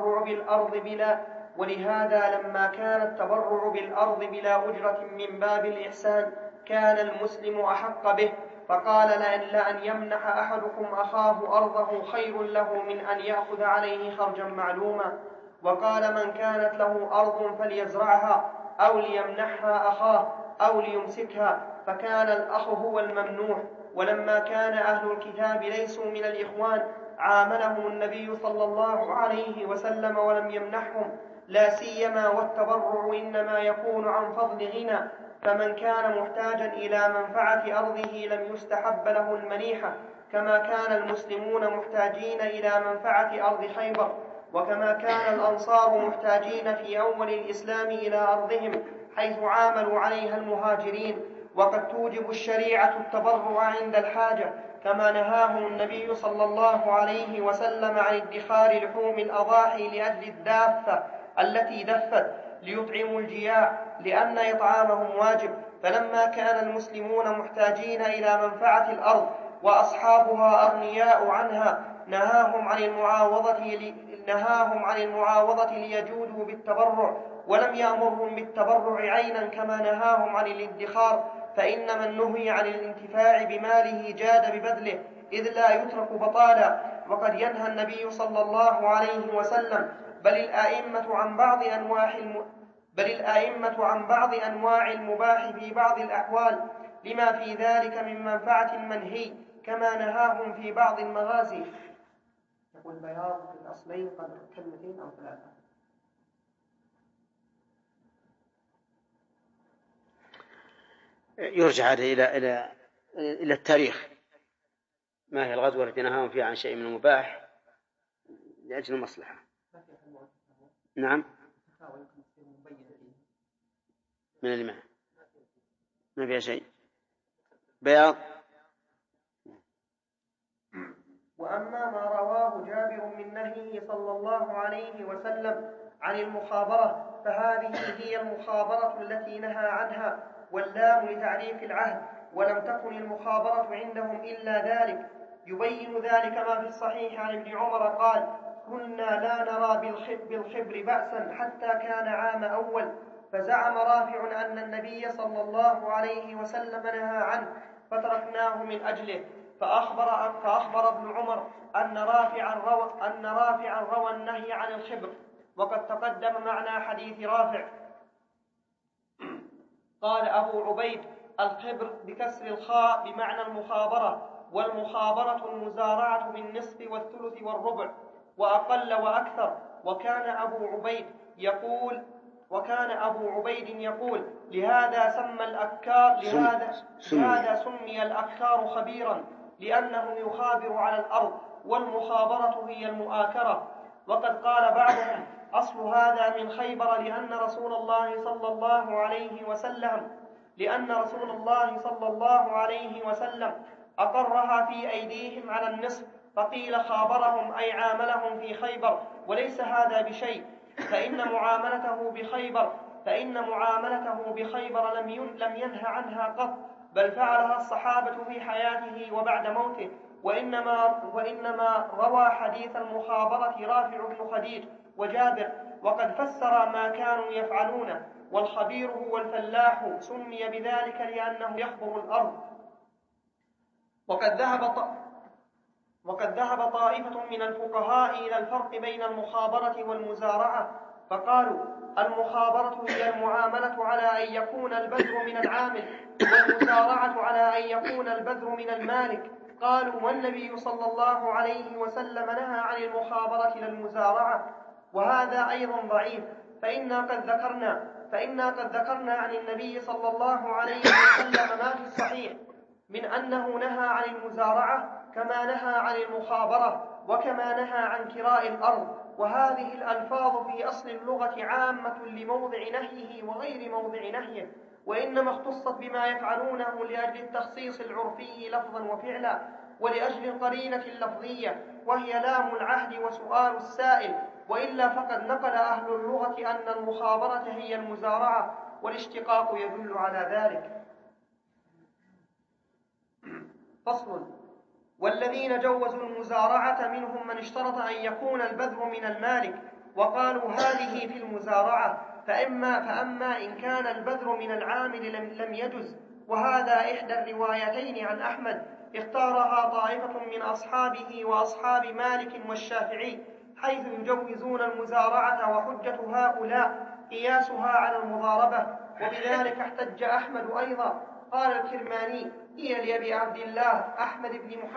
التبرع بالأرض بلا أجرة من باب الإحسان كان المسلم أحق به، فقال لأن يمنح أحدكم أخاه أرضه خير له من أن يأخذ عليه خرجا معلوما. وقال من كانت له أرض فليزرعها أو ليمنحها أخاه أو ليمسكها، فكان الأخ هو الممنوح. ولما كان أهل الكتاب ليسوا من الإخوان عاملهم النبي صلى الله عليه وسلم ولم يمنحهم، لا سيما والتبرع إنما يكون عن فضل غنى، فمن كان محتاجا إلى منفعة أرضه لم يستحب له المنيحة، كما كان المسلمون محتاجين إلى منفعة أرض خيبر، وكما كان الأنصار محتاجين في أول الإسلام إلى أرضهم حيث عاملوا عليها المهاجرين. وقد توجب الشريعة التبرع عند الحاجة، كما نهاهم النبي صلى الله عليه وسلم عن ادخار لحوم الأضاحي لأجل الدافة التي دفت ليطعموا الجياع، لأن إطعامهم واجب. فلما كان المسلمون محتاجين إلى منفعة الأرض وأصحابها أغنياء عنها نهاهم عن المعاوضة ليجودوا بالتبرع، ولم يأمرهم بالتبرع عينا كما نهاهم عن الادخار، فإن من نهي عن الانتفاع بماله جاد ببذله إذ لا يترك بطالا. وقد ينهى النبي صلى الله عليه وسلم بل الآئمة عن بعض أنواع المباح في بعض الأحوال لما في ذلك من منفعة المنهي، كما نهاهم في بعض المغازي. يقول بياض في الأصلين قدر كلمتين أو ثلاثة. يرجع هذا إلى التاريخ، ما هي الغزوة التي نهاهم فيها عن شيء من المباح لأجل المصلحة. نعم، من الماء ما فيها شيء. بياض. وأما ما رواه جابر من نهيه صلى الله عليه وسلم عن المخابرة فهذه هي المخابرة التي نهى عنها، واللام لتعريف العهد، ولم تكن المخابرة عندهم إلا ذلك. يبين ذلك ما في الصحيح عن ابن عمر قال كنا لا نرى بالخبر بأسا حتى كان عام أول، فزعم رافع أن النبي صلى الله عليه وسلم نهى عنه فتركناه من أجله، فأخبر ابن عمر أن رافعا روى النهي عن الخبر. وقد تقدم معنى حديث رافع. قال أبو عبيد الخبر بكسر الخاء بمعنى المخابرة، والمخابرة المزارعة بالنصف والثلث والربع وأقل وأكثر. وكان أبو عبيد يقول وكان أبو عبيد يقول لهذا سمي الأكار خبيرا لأنه يخابر على الأرض، والمخابرة هي المؤاكرة. وقد قال بعضهم أصل هذا من خيبر لأن رسول الله صلى الله عليه وسلم أقرها في أيديهم على النصف، فقيل خابرهم أي عاملهم في خيبر، وليس هذا بشيء، فإن معاملته بخيبر لم ينه عنها قط، بل فعلها الصحابة في حياته وبعد موته، وإنما روى حديث المخابرة رافع بن خديج وجابر، وقد فسر ما كانوا يفعلونه. والخبير هو الفلاح، سمي بذلك لأنه يخبر الأرض. وقد ذهب طائفة من الفقهاء إلى الفرق بين المخابرة والمزارعة، فقالوا المخابرة هي المعاملة على أن يكون البذر من العامل، والمزارعة على أن يكون البذر من المالك. قالوا والنبي صلى الله عليه وسلم نهى عن المخابرة للمزارعة، وهذا أيضا ضعيف، فإنا قد ذكرنا عن النبي صلى الله عليه وسلم ما في الصحيح من أنه نهى عن المزارعة كما نهى عن المخابرة، وكما نهى عن كراء الأرض. وهذه الألفاظ في أصل اللغة عامة لموضع نهيه وغير موضع نهيه، وإنما اختصت بما يفعلونه لأجل التخصيص العرفي لفظا وفعلا، ولأجل القرينة اللفظية وهي لام العهد وسؤال السائل، وإلا فقد نقل أهل اللغة أن المخابرة هي المزارعة، والاشتقاق يدل على ذلك. فصل. والذين جوزوا المزارعة منهم من اشترط أن يكون البذر من المالك، وقالوا هذه في المزارعة، فأما إن كان البذر من العامل لم يجز، وهذا إحدى الروايتين عن أحمد اختارها طائفة من أصحابه وأصحاب مالك والشافعي، حيث يجوزون المزارعة، وحجة هؤلاء قياسها على المضاربة، وبذلك احتج أحمد أيضا. قال الكرماني هي لأبي عبد الله أحمد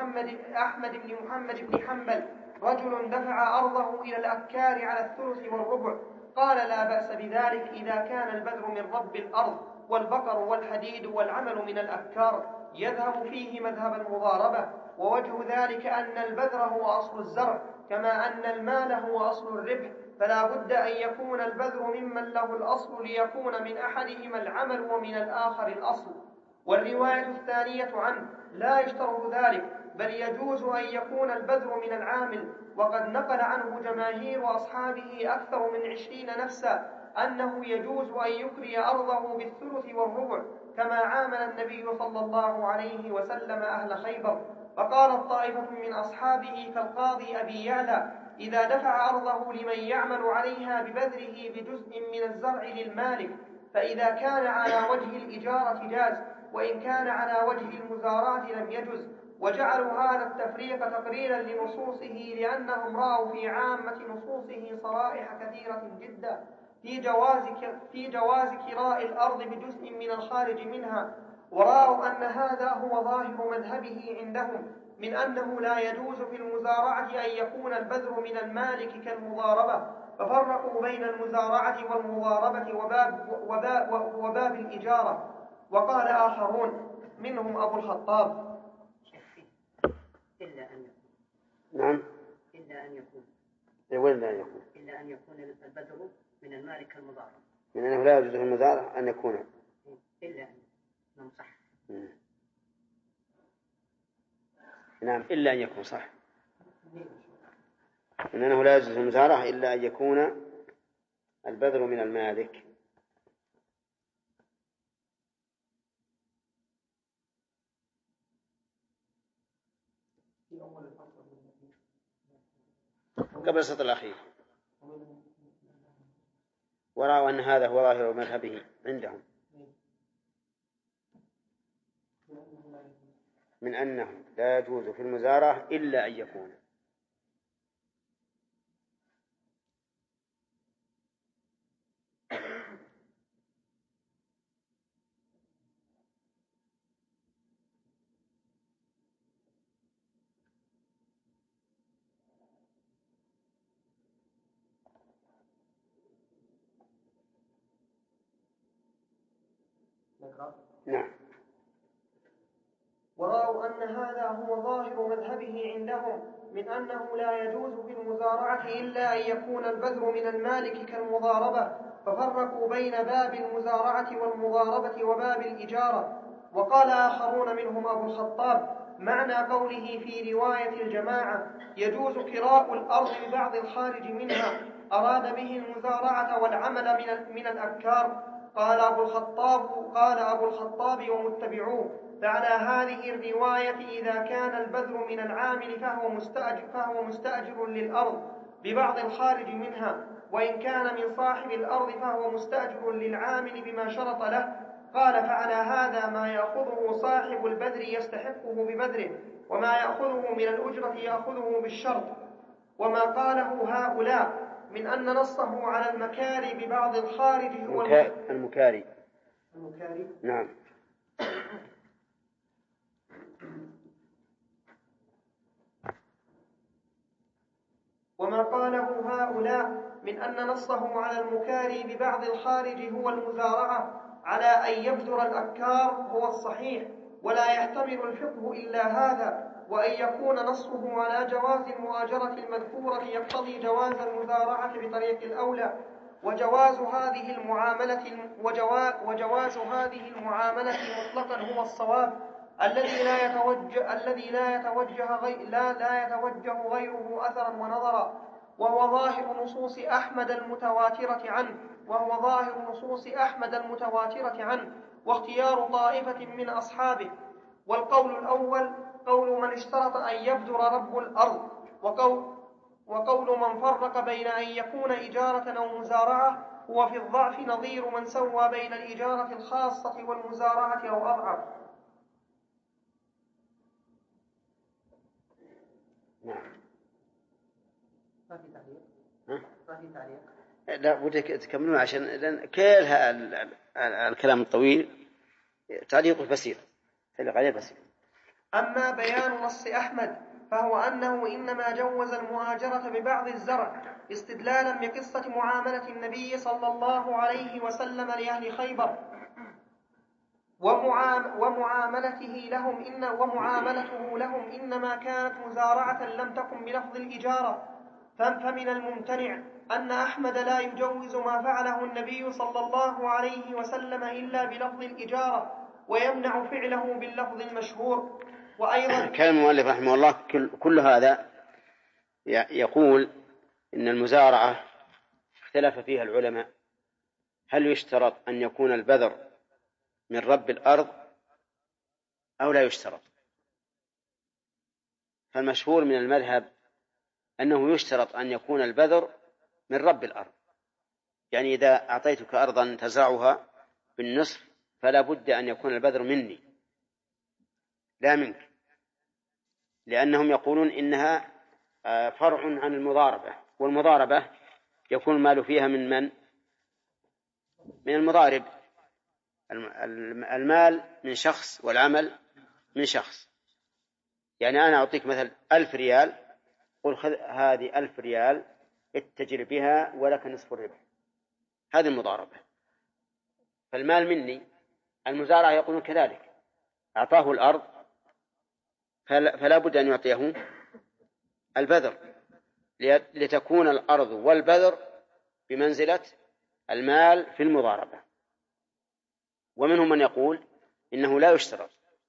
بن محمد بن حنبل رجل دفع أرضه إلى الأكار على الثلث والربع، قال لا بأس بذلك إذا كان البذر من رب الأرض، والبقر والحديد والعمل من الأكار، يذهب فيه مذهب المضاربة. ووجه ذلك أن البذر هو أصل الزرع، كما أن المال هو أصل الربح، فلا بد أن يكون البذر ممن له الأصل ليكون من أحدهما العمل ومن الآخر الأصل. والرواية الثانية عنه لا يشترط ذلك، بل يجوز أن يكون البذر من العامل، وقد نقل عنه جماهير أصحابه أكثر من 20 نفسا أنه يجوز أن يكري أرضه بالثلث والربع، كما عامل النبي صلى الله عليه وسلم أهل خيبر. فقالت طائفة من أصحابه كالقاضي أبي يعلى إذا دفع أرضه لمن يعمل عليها ببذره بجزء من الزرع للمالك، فإذا كان على وجه الإجارة جاز، وإن كان على وجه المزارعة لم يجز. وجعلوا هذا التفريق تقريرا لنصوصه، لأنهم رأوا في عامة نصوصه صرائح كثيرة جدا في جواز كراء الأرض بجزء من الخارج منها، ورأوا أن هذا هو ظاهر مذهبه عندهم من أنه لا يجوز في المزارعة أن يكون البذر من المالك كالمضاربة، ففرقوا بين المزارعة والمضاربة وباب الإجارة. وقال آخرون منهم أبو الخطاب إلا أن يكون نعم إلا أن يكون إلا أن يكون البذر من المالك المضارب، من أنه لا يجوز في المزارع أن يكون إلا أن نمصح. نعم إلا أن يكون صح، من أنه لا يجوز في المزارع إلا أن يكون البذر من المالك. قبل السطر الأخير ورأوا أن هذا هو ظاهر مذهبه عندهم من أنه لا يجوز في المزارعة إلا أن يكون. نعم. ورأوا أن هذا هو ظاهر مذهبه عندهم من أنه لا يجوز في المزارعة إلا أن يكون البذر من المالك كالمضاربة، ففرقوا بين باب المزارعة والمضاربة وباب الإجارة. وقال آخرون منهم أبو الخطاب: معنى قوله في رواية الجماعة يجوز كراء الأرض ببعض الخارج منها أراد به المزارعة والعمل من الأبكار. قال أبو الخطاب ومتبعوه: فعلى هذه الرواية إذا كان البذر من العامل فهو مستأجر للأرض ببعض الخارج منها، وإن كان من صاحب الأرض فهو مستأجر للعامل بما شرط له. قال: فعلى هذا ما يأخذه صاحب البذر يستحقه ببذره، وما يأخذه من الأجرة يأخذه بالشرط. وما قاله هؤلاء من أن نصه على المكاري ببعض الخارج هو المكاري. نعم. وما قاله هؤلاء من أن نصه على المكاري ببعض الخارج هو المزارعة على أن يبذر الأبكار هو الصحيح، ولا يحتمل الفقه إلا هذا، وأن يكون نصه على جواز المؤاجرة المذكورة يقتضي جواز المزارعة بطريق الأولى، وجواز هذه المعاملة مطلقا هو الصواب الذي لا يتوجه غيره أثرا ونظرا، وهو ظاهر نصوص أحمد المتواترة عنه، واختيار طائفة من أصحابه. والقول الأول قول من اشترط أن يبذر رب الأرض، وقول من فرق بين أن يكون إجارة أو مزارعة هو في الضعف نظير من سوى بين الإجارة الخاصة والمزارعة أو أضعف. لا بدك تكملون عشان كل الكلام الطويل تعليق بسيط. أما بيان نص أحمد فهو أنه إنما جوز المؤاجرة ببعض الزرع استدلالا بقصة معاملة النبي صلى الله عليه وسلم لأهل خيبر ومعاملته لهم إنما كانت مزارعة لم تكن بلفظ الإجارة. فمن الممتنع أن أحمد لا يجوز ما فعله النبي صلى الله عليه وسلم إلا بلفظ الإجارة، ويمنع فعله باللفظ المشهور. وأيضا كان المؤلف رحمه الله كل هذا يقول إن المزارعة اختلف فيها العلماء، هل يشترط أن يكون البذر من رب الأرض أو لا يشترط؟ فالمشهور من المذهب أنه يشترط أن يكون البذر من رب الأرض، يعني إذا أعطيتك أرضا تزرعها بالنصف فلا بد أن يكون البذر مني لا منك، لأنهم يقولون إنها فرع عن المضاربة، والمضاربة يكون المال فيها من المضارب، المال من شخص والعمل من شخص. يعني أنا أعطيك مثلا 1000 ريال، قل خذ هذه 1000 ريال اتجر بها ولك نصف الربح، هذه المضاربة، فالمال مني. المزارع يقولون كذلك، أعطاه الأرض فلا بد أن يعطيه البذر لتكون الأرض والبذر بمنزلة المال في المضاربة. ومنهم من يقول إنه لا يشترط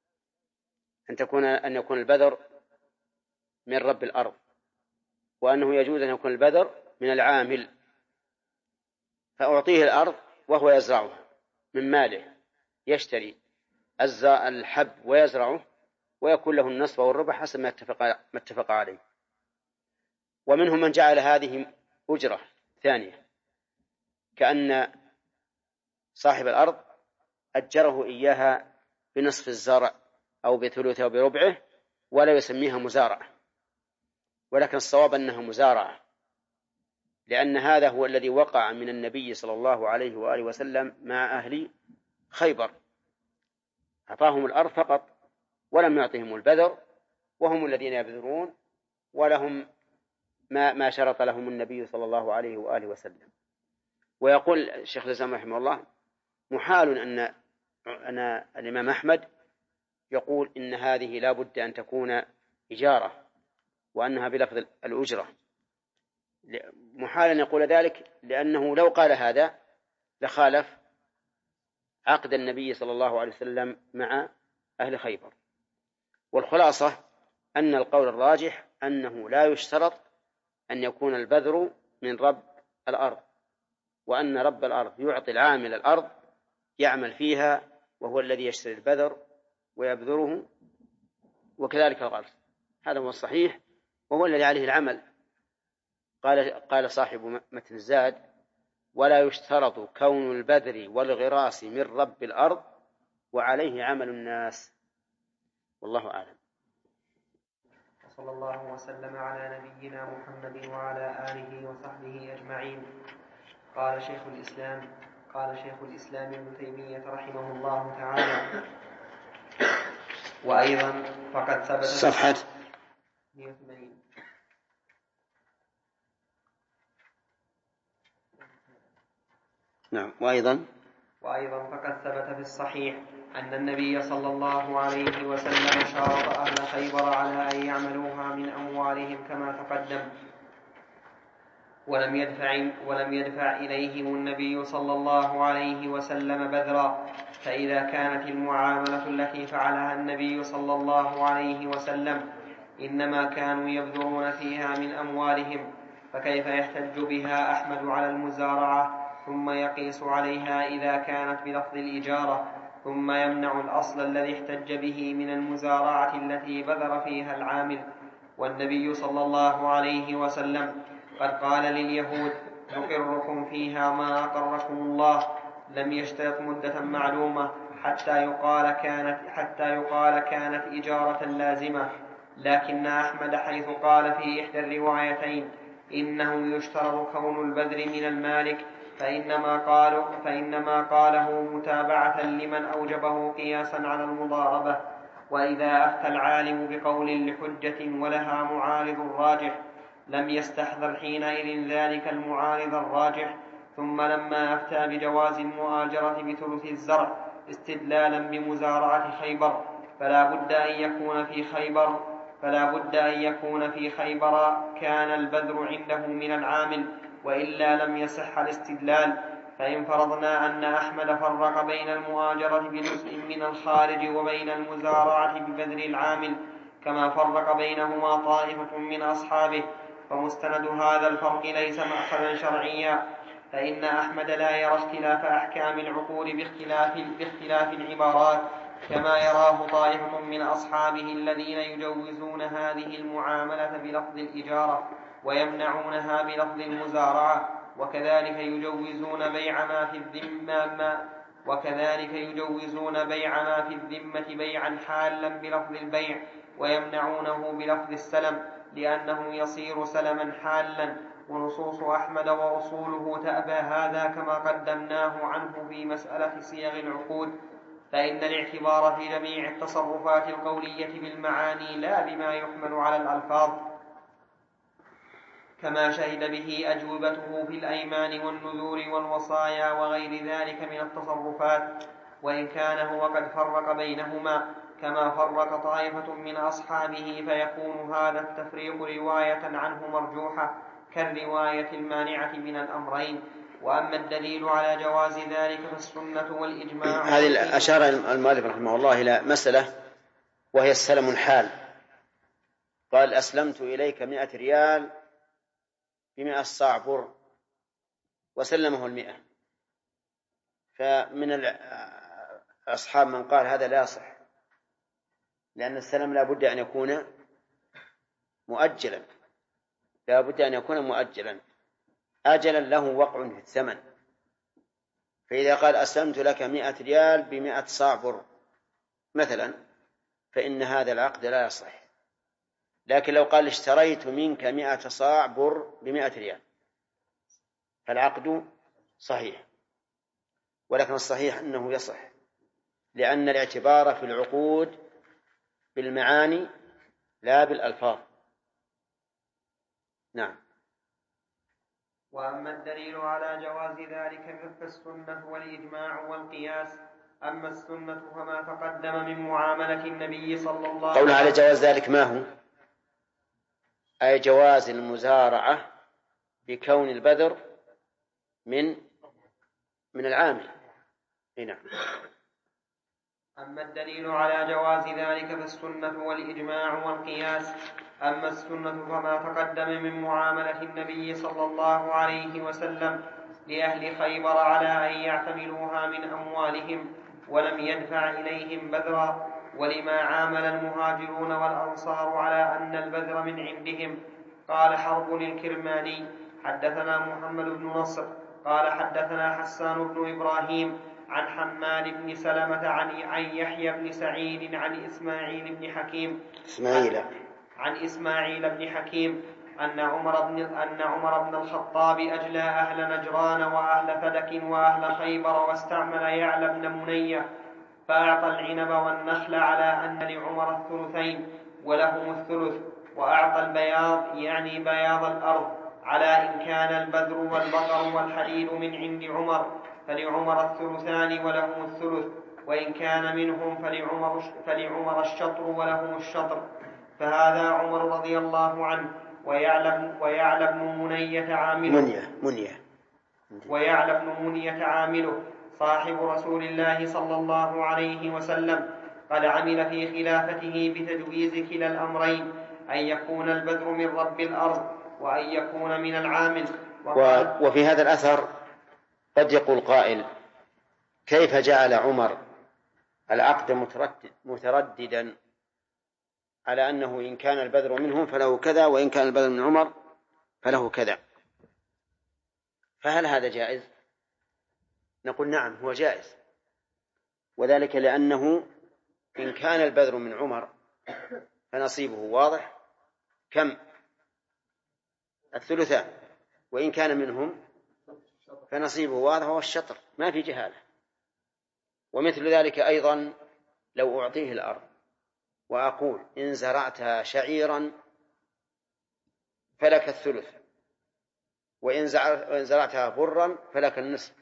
أن يكون البذر من رب الأرض، وأنه يجوز أن يكون البذر من العامل، فأعطيه الأرض وهو يزرعها من ماله، يشتري الحب ويزرعه ويكون له النصف والربع حسب ما اتفق عليه. ومنهم من جعل هذه أجرة ثانية، كأن صاحب الأرض أجره إياها بنصف الزرع أو بثلثه أو بربعه ولا يسميها مزارعة، ولكن الصواب أنها مزارعة، لأن هذا هو الذي وقع من النبي صلى الله عليه وآله وسلم مع أهل خيبر، أعطاهم الأرض فقط ولم يعطهم البذر، وهم الذين يبذرون ولهم ما شرط لهم النبي صلى الله عليه وآله وسلم. ويقول الشيخ الإسلام رحمه الله: محال أن أنا الإمام أحمد يقول إن هذه لا بد أن تكون إجارة وأنها بلفظ الأجرة. محال أن يقول ذلك، لأنه لو قال هذا لخالف عقد النبي صلى الله عليه وسلم مع أهل خيبر. والخلاصة أن القول الراجح أنه لا يشترط أن يكون البذر من رب الأرض، وأن رب الأرض يعطي العامل الأرض يعمل فيها وهو الذي يشتري البذر ويبذره، وكذلك الغرس. هذا هو الصحيح وهو الذي عليه العمل. قال صاحب متن الزاد: ولا يشترط كون البذر والغراس من رب الأرض وعليه عمل الناس. والله أعلم. صلى الله وسلم على نبينا محمد وعلى آله وصحبه أجمعين. قال شيخ الإسلام ابن تيمية رحمه الله تعالى: وأيضا فقد ثبت صفحة 180. نعم. وأيضا فقد ثبت في الصحيح أن النبي صلى الله عليه وسلم شارط أهل خيبر على أن يعملوها من أموالهم كما تقدم، ولم يدفع إليهم النبي صلى الله عليه وسلم بذرا. فإذا كانت المعاملة التي فعلها النبي صلى الله عليه وسلم إنما كانوا يبذرون فيها من أموالهم، فكيف يحتج بها أحمد على المزارعة ثم يقيس عليها إذا كانت بلفظ الإجارة، ثم يمنع الأصل الذي احتج به من المزارعة التي بذر فيها العامل؟ والنبي صلى الله عليه وسلم قد قال لليهود: نقركم فيها ما أقركم الله. لم يشترط مدة معلومة حتى يقال كانت إجارة لازمة. لكن أحمد حيث قال في إحدى الروايتين إنه يشترط كون البذر من المالك فإنما قاله متابعة لمن أوجبه قياسا على المضاربة. وإذا أفتى العالم بقول لحجة ولها معارض راجح لم يستحضر حينئذ ذلك المعارض الراجح، ثم لما أفتى بجواز المؤاجرة بثلث الزرع استدلالا بمزارعة خيبر فلا بد أن يكون في خيبر كان البذر عنده من العامل، وإلا لم يصح الاستدلال. فإن فرضنا أن أحمد فرق بين المؤاجرة بجزء من الخارج وبين المزارعة ببذر العامل كما فرق بينهما طائفة من أصحابه، فمستند هذا الفرق ليس مأخذا شرعيا، فإن أحمد لا يرى اختلاف أحكام العقود باختلاف العبارات كما يراه طائفة من أصحابه الذين يجوزون هذه المعاملة بلفظ الإجارة ويمنعونها بلفظ المزارعة، وكذلك يجوزون بيع ما في الذمة بيعا حالا بلفظ البيع ويمنعونه بلفظ السلم لأنه يصير سلما حالا. ونصوص أحمد وأصوله تأبى هذا كما قدمناه عنه في مسألة صيغ العقود، فإن الاعتبار في جميع التصرفات القولية بالمعاني لا بما يحمل على الألفاظ، كما شهد به أجوبته في الأيمان والنذور والوصايا وغير ذلك من التصرفات، وإن كان هو قد فرق بينهما كما فرق طائفة من أصحابه، فيكون هذا التفريق رواية عنه مرجوحة كالرواية المانعة من الأمرين. وأما الدليل على جواز ذلك فالسنة والإجماع. هذه أشار المؤلف رحمه الله إلى مسألة وهي السلم الحال. قال: أسلمت إليك 100 ريال ب100 صاع بر، وسلمه 100. فمن أصحاب من قال هذا لا يصح، لأن السلم لا بد أن يكون مؤجلا، أجلا له وقع في الثمن. فإذا قال: أسلمت لك 100 ريال ب100 صاع بر مثلا، فإن هذا العقد لا يصح. لكن لو قال: اشتريت منك 100 صاع بر ب100 ريال، فالعقد صحيح. ولكن الصحيح أنه يصح، لأن الاعتبار في العقود بالمعاني لا بالألفاظ. نعم. وأما الدليل على جواز ذلك فالسنة والإجماع والقياس. أما السنة فما تقدم من معاملة النبي صلى الله عليه وسلم. قوله على جواز ذلك ما هو؟ أي جواز المزارعة بكون البذر من العامل. هنا. أما الدليل على جواز ذلك فالسنة والإجماع والقياس. أما السنة فما تقدم من معاملة النبي صلى الله عليه وسلم لأهل خيبر على أن يعتملوها من أموالهم ولم يدفع إليهم بذرا، ولما عامل المهاجرون والأنصار على أن البذر من عندهم. قال حرب الكرماني حدثنا محمد بن نصر قال حدثنا حسان بن إبراهيم عن حماد بن سلمة عن يحيى بن سعيد عن إسماعيل بن حكيم أن عمر بن الخطاب أجلى أهل نجران وأهل فدك وأهل خيبر واستعمل يعلى بن منية فأعطى العنب والنخل على أن لعمر الثلثين ولهم الثلث، وأعطى البياض يعني بياض الأرض على إن كان البذر والبقر والحديد من عند عمر فلعمر الثلثان ولهم الثلث، وإن كان منهم فلعمر الشطر ولهم الشطر. فهذا عمر رضي الله عنه ويعلى بن منية عامله صاحب رسول الله صلى الله عليه وسلم قد عمل في خلافته بتجويز كلا الأمرين، أن يكون البذر من رب الأرض وأن يكون من العامل. وفي هذا الأثر قد يقول قائل: كيف جعل عمر العقد مترددا على أنه إن كان البذر منهم فله كذا وإن كان البذر من عمر فله كذا؟ فهل هذا جائز؟ نقول نعم، هو جائز، وذلك لأنه إن كان البذر من عمر فنصيبه واضح، كم؟ الثلثان، وإن كان منهم فنصيبه واضح هو الشطر، ما في جهالة. ومثل ذلك أيضا لو أعطيه الأرض وأقول إن زرعتها شعيرا فلك الثلث، وإن زرعتها برا فلك النصف،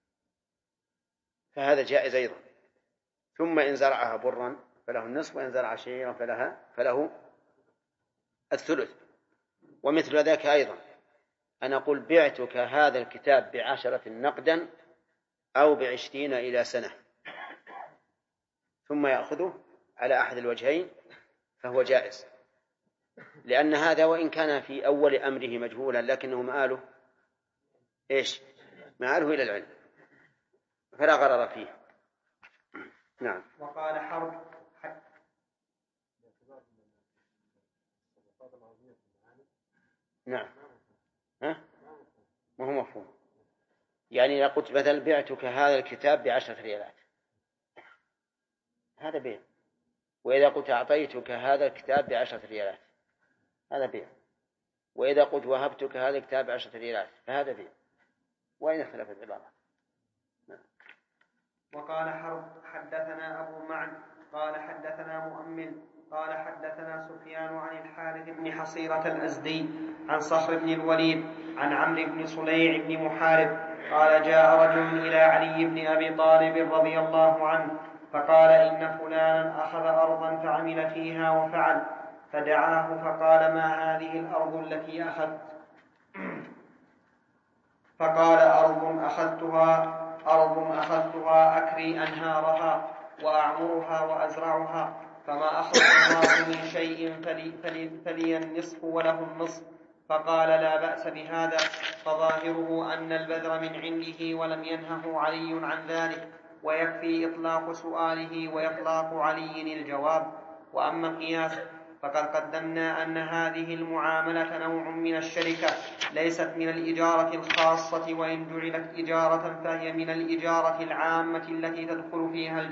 فهذا جائز أيضا. ثم إن زرعها برا فله النصف، وإن زرع شعيرا فله الثلث. ومثل ذلك أيضا أنا أقول بعتك هذا الكتاب ب10 نقدا أو ب20 إلى سنة، ثم يأخذه على أحد الوجهين فهو جائز، لأن هذا وإن كان في أول أمره مجهولا لكنه مآله إيش؟ مآله إلى العلم، فلا غرر فيه. نعم. وقال حرب نعم، ما هو مفهوم. يعني إذا قلت مثلا بعتك هذا الكتاب ب10 ريالات هذا بيع، وإذا قلت أعطيتك هذا الكتاب ب10 ريالات هذا بيع، وإذا قلت وهبتك هذا الكتاب ب10 ريالات فهذا بيع، وإن اختلفت العبارة. وقال حرب حدثنا أبو معن قال حدثنا مؤمل قال حدثنا سفيان عن الحارث بن حصيرة الأزدي عن صخر بن الوليد عن عمرو بن صليع بن محارب قال جاء رجل إلى علي بن أبي طالب رضي الله عنه فقال إن فلانا أخذ أرضا فعمل فيها وفعل، فدعاه فقال ما هذه الأرض التي أخذت؟ فقال أرض أخذتها أكري أنهارها وأعمرها وأزرعها، فما أخذ الله من شيء فلي النصف وله النصف. فقال لا بأس بهذا، فظاهره أن البذر من عنده ولم ينهه علي عن ذلك، ويكفي إطلاق سؤاله وإطلاق علي الجواب. وأما القياس فقد قدمنا أن هذه المعاملة نوع من الشركة ليست من الإجارة الخاصة، وإن جعلت إجارة فهي من الإجارة العامة التي تدخل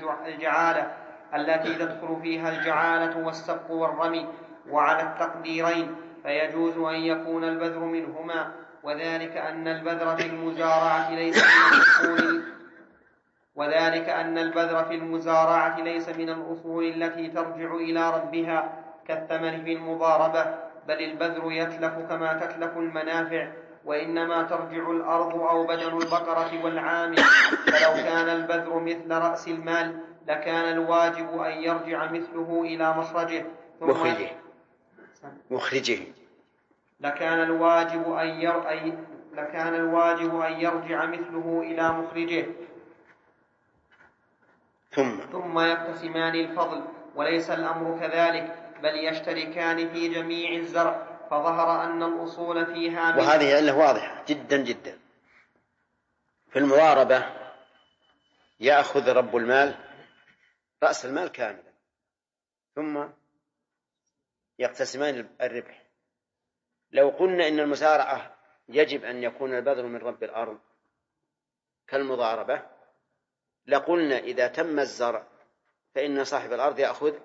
فيها الجعالة والسبق والرمي، وعلى التقديرين فيجوز أن يكون البذر منهما، وذلك أن البذر في المزارعة ليس من الأصول التي ترجع إلى ربها كالثمن في المضاربة، بل البذر يتلف كما تتلف المنافع، وإنما ترجع الأرض أو بدن البقرة والعامل. فلو كان البذر مثل رأس المال لكان الواجب أن يرجع مثله إلى مخرجه لكان الواجب أن يرجع مثله إلى مخرجه ثم يقتسمان الفضل. وليس الأمر كذلك، بل يشتركان في جميع الزرع، فظهر أن الأصول فيها وهذه علة واضحة جدا جدا. في المضاربة يأخذ رب المال رأس المال كاملا ثم يقتسمان الربح. لو قلنا إن المزارعة يجب أن يكون البذر من رب الأرض كالمضاربة لقلنا إذا تم الزرع فإن صاحب الأرض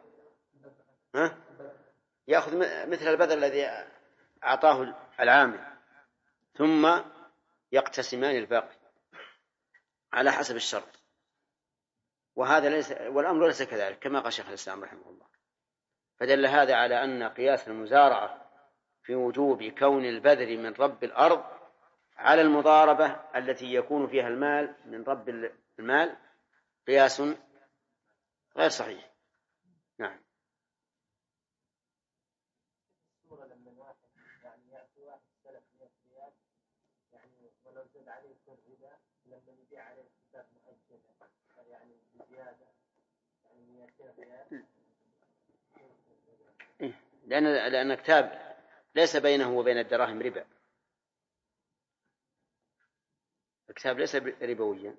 يأخذ مثل البذر الذي أعطاه العامل ثم يقتسمان الباقي على حسب الشرط. والأمر ليس كذلك كما قال شيخ الإسلام رحمه الله. فدل هذا على أن قياس المزارعة في وجوب كون البذر من رب الأرض على المضاربة التي يكون فيها المال من رب المال قياس غير صحيح. نعم. لما الواحد يعني يأتي واحد سلف 100 ريال يعني ولو زاد عليه الربا لما يبيع عليه كتاب مؤجلة يعني بزيادة يعني 200 ريال. لأن كتاب ليس بينه وبين الدراهم ربا. الكتاب ليس ربويا.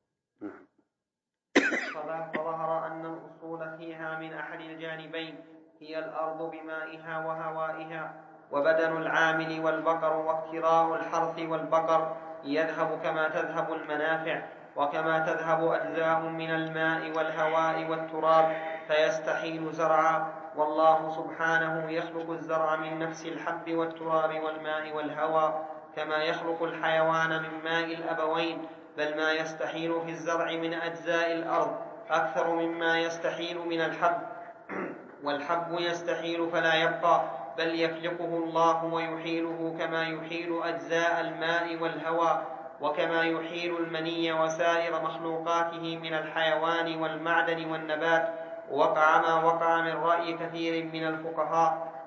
فظهر أن الأصول فيها من أحد الجانبين هي الأرض بمائها وهوائها، وبدن العامل والبقر، واقتراء الحرث والبقر يذهب كما تذهب المنافع وكما تذهب أجزاء من الماء والهواء والتراب فيستحيل زرعا. والله سبحانه يخلق الزرع من نفس الحب والتراب والماء والهواء كما يخلق الحيوان من ماء الأبوين، بل ما يستحيل في الزرع من أجزاء الأرض أكثر مما يستحيل من الحب، والحب يستحيل فلا يبقى، بل يخلقه الله ويحيله كما يحيل أجزاء الماء والهواء، وكما يحيل المني وسائر مخلوقاته من الحيوان والمعدن والنبات. وقع ما وقع من رأي كثير من الفقهاء.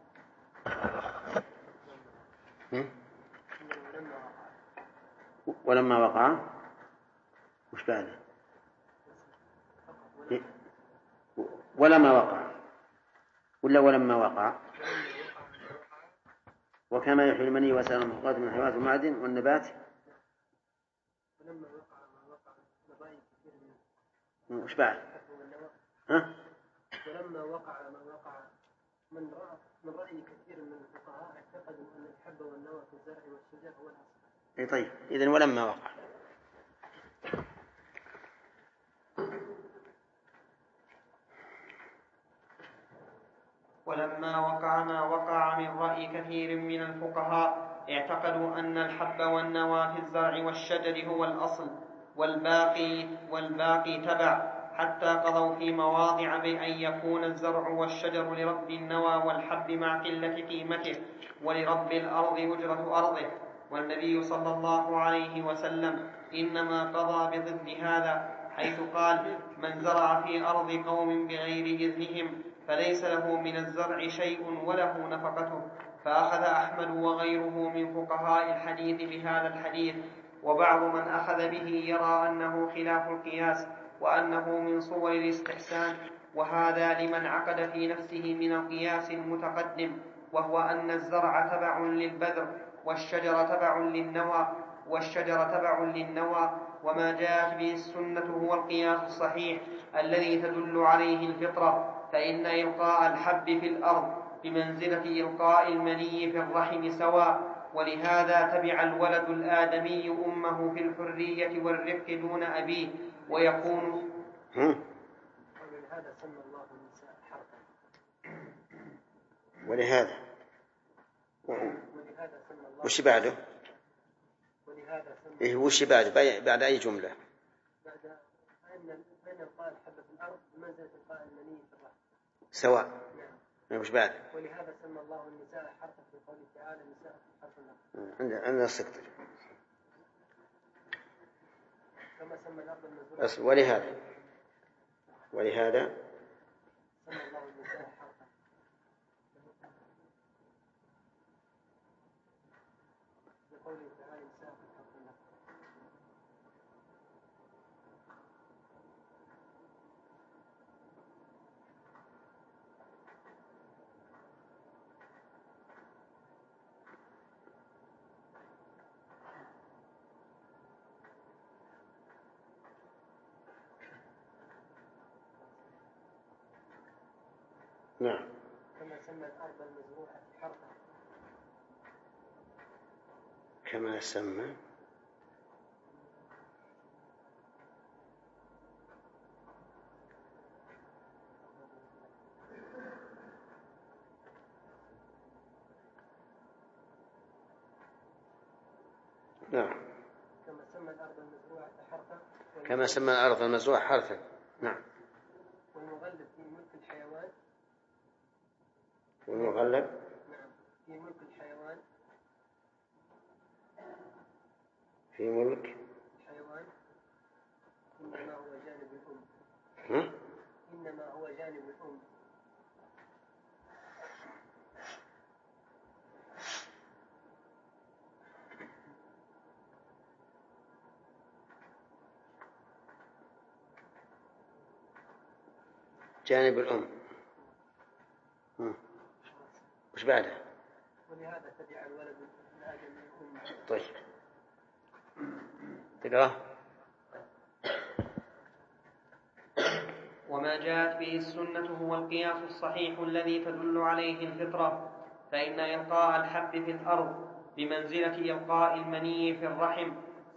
ولما وقع وش بعده؟ ولما وقع ولا ولما وقع وكما يحيي المني وسائر المخلوقات من الحيوانات والمعادن والنبات. وش بعد؟ ولما وقع ما وقع من رأي كثير من الفقهاء اعتقدوا أن الحب والنوى في الزرع والشجر هو الأصل. طيب إذن ولما وقع ولما وقع ما وقع من رأي كثير من الفقهاء اعتقدوا أن الحب والنوى في الزرع والشجر هو الأصل والباقي تبع، حتى قضوا في مواضع بأن يكون الزرع والشجر لرب النوى والحب مع قلة قيمته، ولرب الأرض أجرة أرضه. والنبي صلى الله عليه وسلم إنما قضى بضد هذا، حيث قال: من زرع في أرض قوم بغير إذنهم فليس له من الزرع شيء وله نفقته. فأخذ أحمد وغيره من فقهاء الحديث بهذا الحديث، وبعض من أخذ به يرى أنه خلاف القياس وأنه من صور الاستحسان، وهذا لمن عقد في نفسه من القياس المتقدم، وهو أن الزرع تبع للبذر والشجر تبع للنوى، وما جاءت به السنة هو القياس الصحيح الذي تدل عليه الفطرة، فإن إلقاء الحب في الأرض بمنزلة إلقاء المني في الرحم سواء. ولهذا تبع الولد الآدمي أمه في الحرية والرفق دون أبيه، ويكون ولهذا سمى الله النساء حرفا. ولهذا وش بعده؟ إيه وش بعده؟ بعد أي جملة؟ بعد أن إلقاء الحب في الأرض بمنزلة إلقاء المني في الرحم سواء. وش بعد؟ ولهذا سمى الله النساء حرثا في قوله تعالى نساء حرث لكم. عندنا السكتر. كما سمى الأرض المزروعة. ولهذا سمى الله النساء حرثا في قوله تعالى نساء حرث لكم. نعم. كما سمى الأرض المزروعة حرثا. كما سمى نعم. كما سمى الأرض المزروعة حرثا. كما سمى الأرض المزروعة حرثا. نعم. والمغلب في ملك الحيوان. والمغلب نعم في ملك الحيوان. في ملك الحيوان إنما هو جانب الأم. ها؟ إنما هو جانب الأم. جانب الأم. وش بعده؟ ولهذا تبع الولد الآدم من الأم. طيب تقرأ. وما جاءت به السنة هو القياس الصحيح الذي تدل عليه الفطرة، فإن إلقاء الحب في الأرض بمنزلة إلقاء المني في الرحم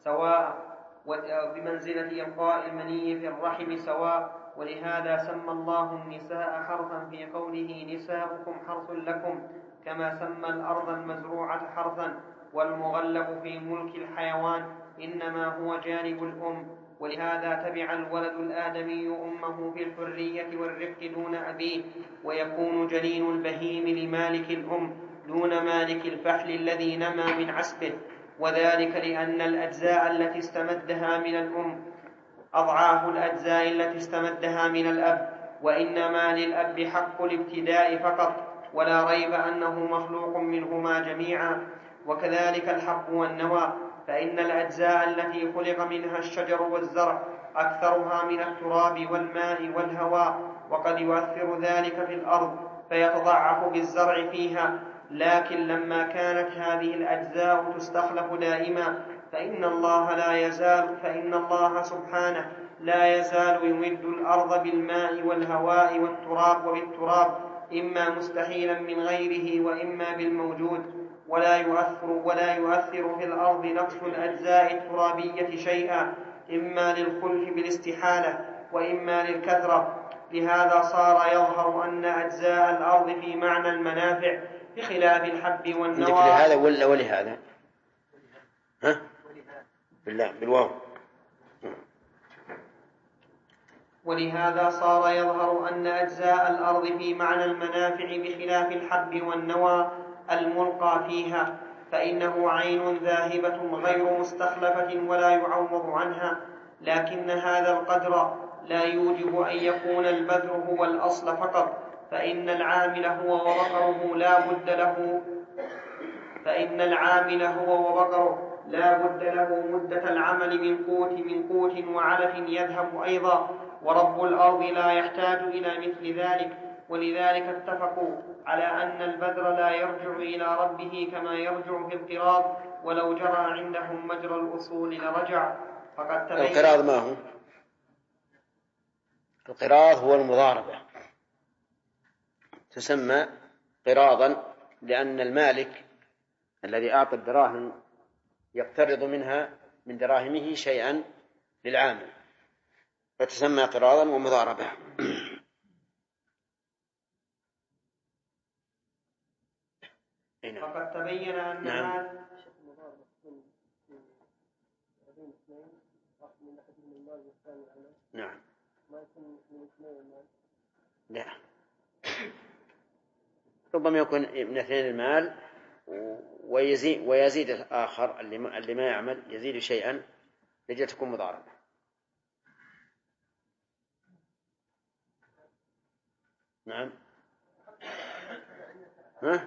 سواء، ولهذا سمى الله النساء حرثا في قوله نساؤكم حرث لكم، كما سمى الأرض المزروعة حرثا. والمغلب في ملك الحيوان إنما هو جانب الأم، ولهذا تبع الولد الآدمي أمه في الحرية والرفق دون أبيه، ويكون جنين البهيم لمالك الأم دون مالك الفحل الذي نما من عسبه، وذلك لأن الأجزاء التي استمدها من الأم أضعاف الأجزاء التي استمدها من الأب، وإنما للأب حق الابتداء فقط، ولا ريب أنه مخلوق منهما جميعا. وكذلك الحب والنوى، فإن الأجزاء التي خلق منها الشجر والزرع أكثرها من التراب والماء والهواء، وقد يؤثر ذلك في الأرض فيتضعف بالزرع فيها، لكن لما كانت هذه الأجزاء تستخلف دائما فإن الله سبحانه لا يزال يمد الأرض بالماء والهواء والتراب إما مستحيلا من غيره وإما بالموجود، ولا يؤثر في الأرض نقص الأجزاء الترابية شيئا، إما للخلف بالاستحالة وإما للكثرة. لهذا صار يظهر أن أجزاء الأرض في معنى المنافع بخلاف الحب والنوى. لهذا ولا ولهذا؟ ها؟ بالواو. ولهذا صار يظهر أن أجزاء الأرض في معنى المنافع بخلاف الحب والنوى الملقى فيها، فإنه عين ذاهبة غير مستخلفة ولا يعوض عنها، لكن هذا القدر لا يوجب أن يكون البذر هو الأصل فقط، فإن العامل هو وبقره لا بد له مدة العمل من قوت وعلف يذهب أيضا، ورب الأرض لا يحتاج إلى مثل ذلك. ولذلك اتفقوا على أن البذر لا يرجع إلى ربه كما يرجع في القراض، ولو جرى عندهم مجرى الأصول لرجع. فقد تبين. القراض ما هو؟ القراض هو المضاربة، تسمى قراضا لأن المالك الذي أعطى الدراهم يقترض منها من دراهمه شيئا للعامل، فتسمى قراضا ومضاربة. فقد تبين أن هذا نعم. لا ربما يكون من اثنين المال ويزيد الآخر اللي ما يعمل يزيد شيئا لجل تكون مضاربة. نعم. ها؟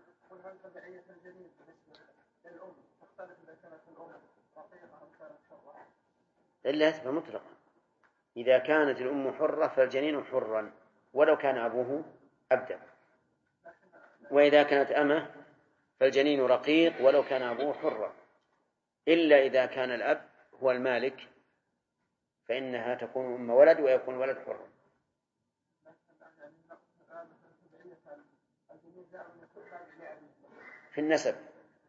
إلا تبقى مطلقا. إذا كانت الأم حرة فالجنين حرا ولو كان أبوه عبدا، وإذا كانت أمه فالجنين رقيق ولو كان أبوه حرا، إلا إذا كان الأب هو المالك فإنها تكون أم ولد ويكون ولد حر. في النسب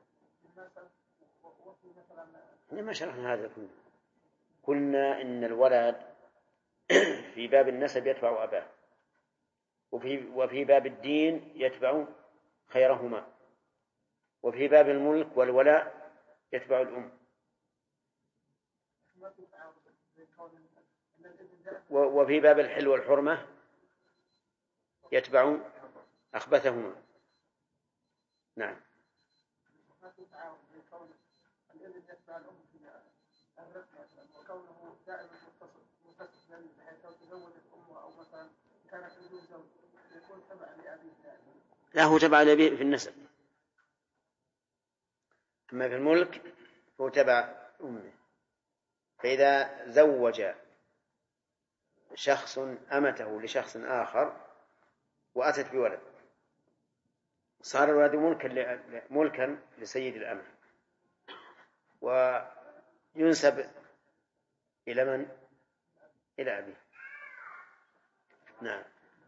ما شرحنا هذا كله. قلنا إن الولد في باب النسب يتبع أباه، وفي باب الدين يتبع خيرهما، وفي باب الملك والولاء يتبع الأم، وفي باب الحل والحرمة يتبع أخبثهما. نعم. لا، هو تبع لأبيه في النسب، أما في الملك هو تبع أمه. فإذا زوج شخص أمته لشخص آخر وأتت بولد صار الولد ملكا لسيد الأمة، وينسب إلى من؟ إلى أبيه. نعم.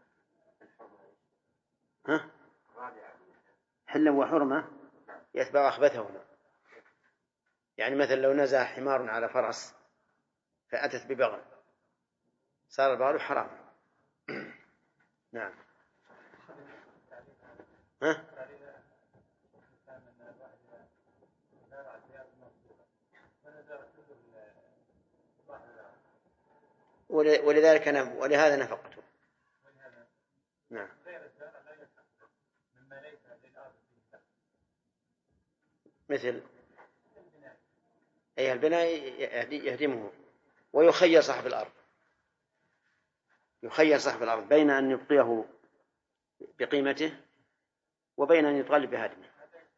ها؟ حلا وحرمة يتبع أخبثهما. يعني مثلا لو نزع حمار على فرس فأتت ببغل صار البغل حرام. نعم. ها؟ ولهذا نفقته. نعم. مثل أي البناء يهدمه ويخير صاحب الأرض، يخير صاحب الأرض بين أن يبقيه بقيمته وبين أن يطالب بهدمه.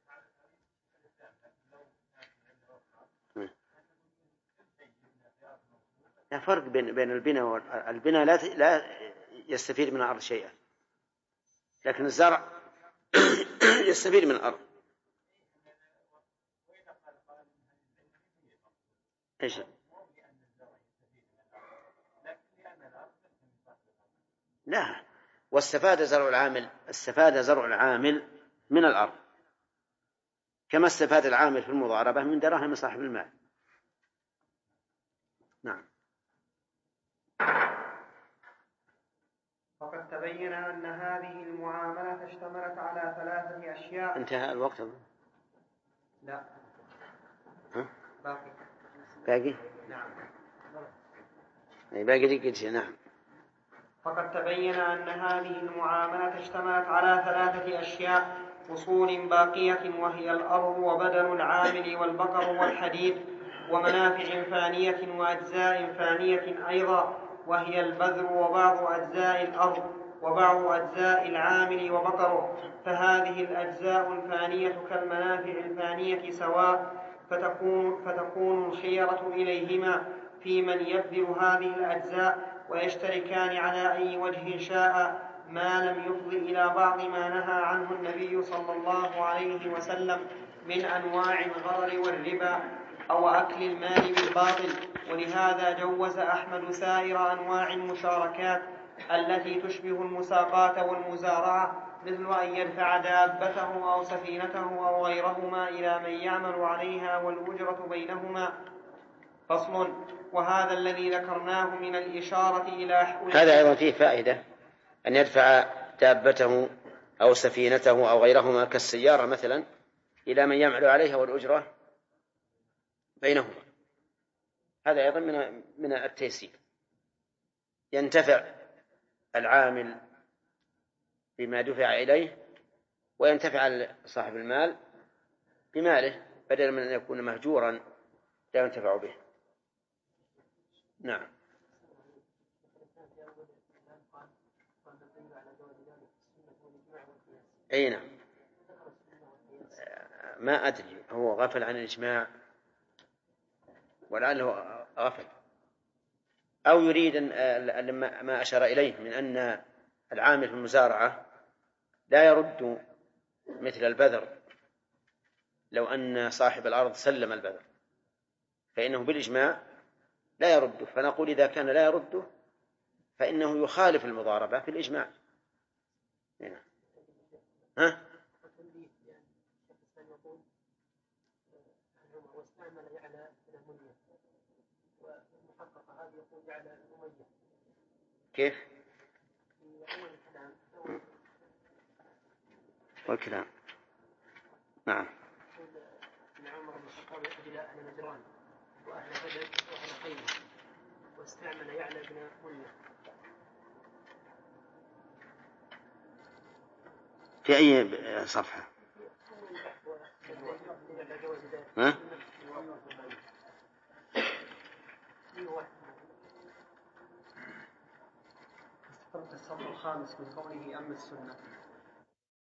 لا فرق بين البناء والبناء، لا يستفيد من الأرض شيئا، لكن الزرع يستفيد من الأرض. إيش؟ لا، واستفاد زرع العامل من الأرض كما استفاد العامل في المضاربة من دراهم صاحب المال. نعم. فقد تبين أن هذه المعاملة اشتملت على 3 أشياء. انتهى الوقت؟ لا. ها؟ باقي؟ نعم. باقي دقيقة. نعم. فقد تبين أن هذه المعاملة اشتملت على 3 أشياء: أصول باقية وهي الأرض وبدن العامل والبقر والحديد، ومنافع فانية وأجزاء فانية أيضا وهي البذر وبعض أجزاء الأرض وبعض أجزاء العامل وبقره. فهذه الأجزاء الفانية كالمنافع الفانية سواء، فتكون الخيرة إليهما في من يبذل هذه الأجزاء، ويشتركان على أي وجه شاء، ما لم يفض إلى بعض ما نهى عنه النبي صلى الله عليه وسلم من أنواع الغرر والربا أو أكل المال بالباطل. ولهذا جوز أحمد سائر أنواع المشاركات التي تشبه المساقات والمزارعة، مثل أن يدفع دابته أو سفينته أو غيرهما إلى من يعمل عليها والأجرة بينهما. فصل. وهذا الذي ذكرناه من الإشارة إلى هذا أيضا فيه فائدة، أن يدفع دابته أو سفينته أو غيرهما كالسيارة مثلا إلى من يعمل عليها والأجرة بينهما. هذا أيضا من التيسير، ينتفع العامل بما دفع إليه وينتفع صاحب المال بماله بدلا من أن يكون مهجورا لا ينتفع به. نعم. أي نعم. ما أدري هو غفل عن الإجماع ولعله غفل أو يريد ما أشار إليه من أن العامل في المزارعة لا يرد مثل البذر. لو أن صاحب الأرض سلم البذر فإنه بالإجماع لا يرده، فنقول إذا كان لا يرده فإنه يخالف المضاربة في الإجماع. ها؟ كيف؟ والكلام. نعم. عمر بن الخطاب أجل أهل نجران وأهل بدر وأهل خيبر واستعمل يعلى بن منيع. في أي صفحة؟ ها؟ الصف الخامس من قوله أما السنة